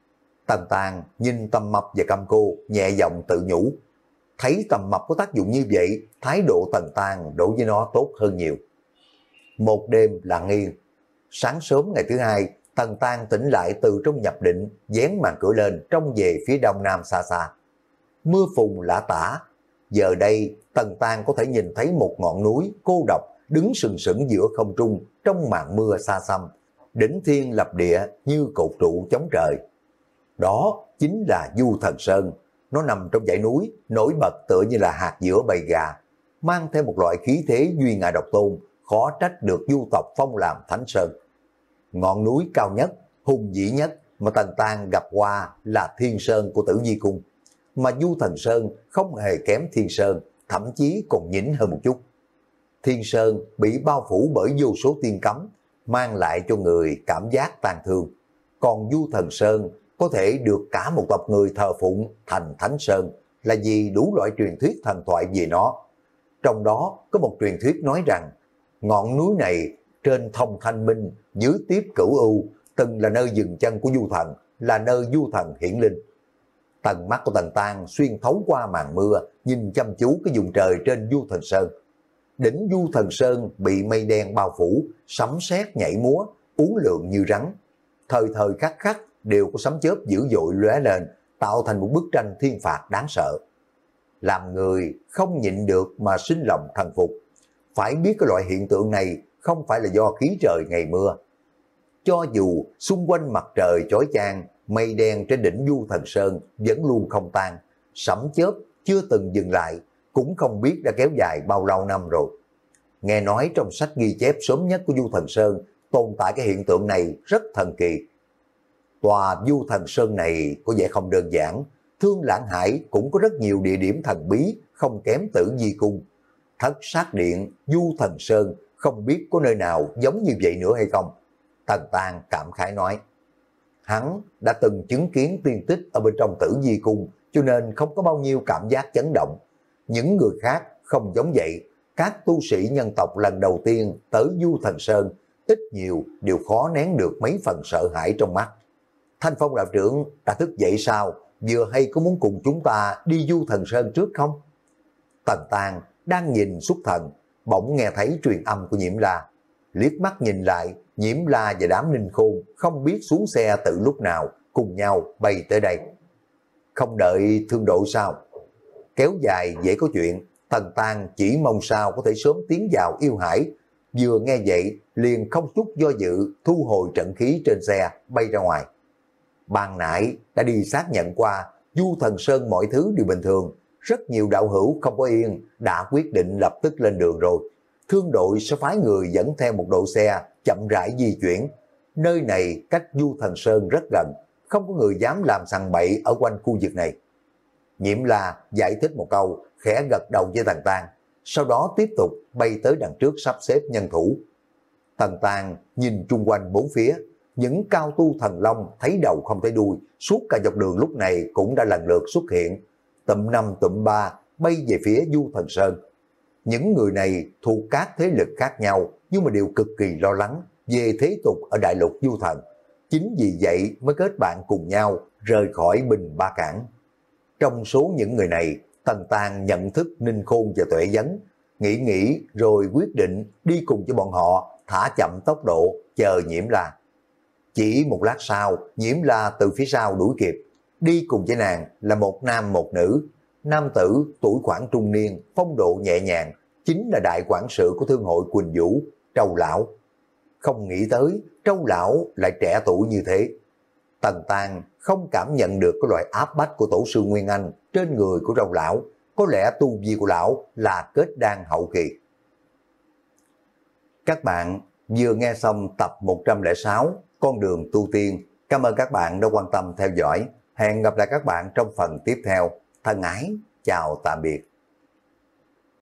Tần Tang nhìn Tầm Mập và Cầm Cô nhẹ giọng tự nhủ. Thấy Tầm Mập có tác dụng như vậy, thái độ Tần Tang đối với nó tốt hơn nhiều. Một đêm lặng yên. Sáng sớm ngày thứ hai, Tần Tang tỉnh lại từ trong nhập định, dán màn cửa lên trông về phía đông nam xa xa. Mưa phùn lã tả. Giờ đây Tần Tang có thể nhìn thấy một ngọn núi cô độc đứng sừng sững giữa không trung trong màn mưa xa xăm, đỉnh thiên lập địa như cột trụ chống trời. Đó chính là Du Thần Sơn. Nó nằm trong dãy núi, nổi bật tựa như là hạt giữa bầy gà, mang theo một loại khí thế duy ngã độc tôn, khó trách được du tộc phong làm Thánh Sơn. Ngọn núi cao nhất, hùng vĩ nhất mà Tần Tang gặp qua là Thiên Sơn của Tử Vi Cung, mà Du Thần Sơn không hề kém Thiên Sơn, thậm chí còn nhỉnh hơn một chút. Thiên Sơn bị bao phủ bởi vô số tiên cấm, mang lại cho người cảm giác tàn thương. Còn Du Thần Sơn có thể được cả một tộc người thờ phụng thành Thánh Sơn là vì đủ loại truyền thuyết thần thoại về nó. Trong đó có một truyền thuyết nói rằng ngọn núi này trên thông Thanh Minh, dưới tiếp Cửu U, từng là nơi dừng chân của Du Thần, là nơi Du Thần hiển linh. Tầm mắt của Tần Tang xuyên thấu qua màn mưa, nhìn chăm chú cái vùng trời trên Du Thần Sơn. Đỉnh Du Thần Sơn bị mây đen bao phủ, sấm sét nhảy múa, uốn lượn như rắn. thời thời khắc khắc đều có sấm chớp dữ dội lóe lên, tạo thành một bức tranh thiên phạt đáng sợ. Làm người không nhịn được mà sinh lòng thần phục. Phải biết cái loại hiện tượng này không phải là do khí trời ngày mưa. Cho dù xung quanh mặt trời chói chang, mây đen trên đỉnh Du Thần Sơn vẫn luôn không tan, sấm chớp chưa từng dừng lại, cũng không biết đã kéo dài bao lâu năm rồi. Nghe nói trong sách ghi chép sớm nhất của Du Thần Sơn tồn tại cái hiện tượng này rất thần kỳ. Tòa Du Thần Sơn này có vẻ không đơn giản, Thương Lãng Hải cũng có rất nhiều địa điểm thần bí không kém Tử Di Cung. Thất Sát Điện, Du Thần Sơn không biết có nơi nào giống như vậy nữa hay không. Tần Tang cảm khái nói, hắn đã từng chứng kiến tiên tích ở bên trong Tử Di Cung cho nên không có bao nhiêu cảm giác chấn động. Những người khác không giống vậy, các tu sĩ nhân tộc lần đầu tiên tới Du Thần Sơn ít nhiều đều khó nén được mấy phần sợ hãi trong mắt. Thanh Phong đạo trưởng đã thức dậy sao? Vừa hay có muốn cùng chúng ta đi Du Thần Sơn trước không? Tần Tang đang nhìn xuất thần, bỗng nghe thấy truyền âm của Nhiễm La. Liếc mắt nhìn lại, Nhiễm La và đám Ninh Khôn không biết xuống xe từ lúc nào, cùng nhau bay tới đây. Không đợi thương độ sao? Kéo dài dễ có chuyện, Tần Tang chỉ mong sao có thể sớm tiến vào yêu hải. Vừa nghe vậy, liền không chút do dự, thu hồi trận khí trên xe, bay ra ngoài. Ban nãy đã đi xác nhận qua, Du Thần Sơn mọi thứ đều bình thường, rất nhiều đạo hữu không có yên, đã quyết định lập tức lên đường rồi. Thương đội sẽ phái người dẫn theo một đội xe, chậm rãi di chuyển. Nơi này cách Du Thần Sơn rất gần, không có người dám làm sằng bậy ở quanh khu vực này. Nhiễm La giải thích một câu, khẽ gật đầu với Tần Tang, sau đó tiếp tục bay tới đằng trước sắp xếp nhân thủ. Tần Tang nhìn chung quanh bốn phía, những cao tu thần long thấy đầu không thấy đuôi, suốt cả dọc đường lúc này cũng đã lần lượt xuất hiện, tụm năm tụm ba bay về phía Du Thần Sơn. Những người này thuộc các thế lực khác nhau nhưng mà đều cực kỳ lo lắng về thế tục ở đại lục Du Thần. Chính vì vậy mới kết bạn cùng nhau rời khỏi Bình Ba Cảng. Trong số những người này, Tần Tang nhận thức Ninh Khôn và Tuệ Vấn, nghĩ nghĩ rồi quyết định đi cùng với bọn họ, thả chậm tốc độ chờ Nhiễm La. Chỉ một lát sau, Nhiễm La từ phía sau đuổi kịp. Đi cùng với nàng là một nam một nữ. Nam tử tuổi khoảng trung niên, phong độ nhẹ nhàng, chính là đại quản sự của thương hội Quỳnh Vũ, Trâu Lão. Không nghĩ tới Trâu Lão lại trẻ tuổi như thế. Tần Tang không cảm nhận được cái loại áp bách của tổ sư Nguyên Anh trên người của Trâu Lão. Có lẽ tu vi của lão là kết đan hậu kỳ. Các bạn vừa nghe xong tập một trăm lẻ sáu Con đường tu tiên. Cảm ơn các bạn đã quan tâm theo dõi. Hẹn gặp lại các bạn trong phần tiếp theo. Thân ái, chào tạm biệt.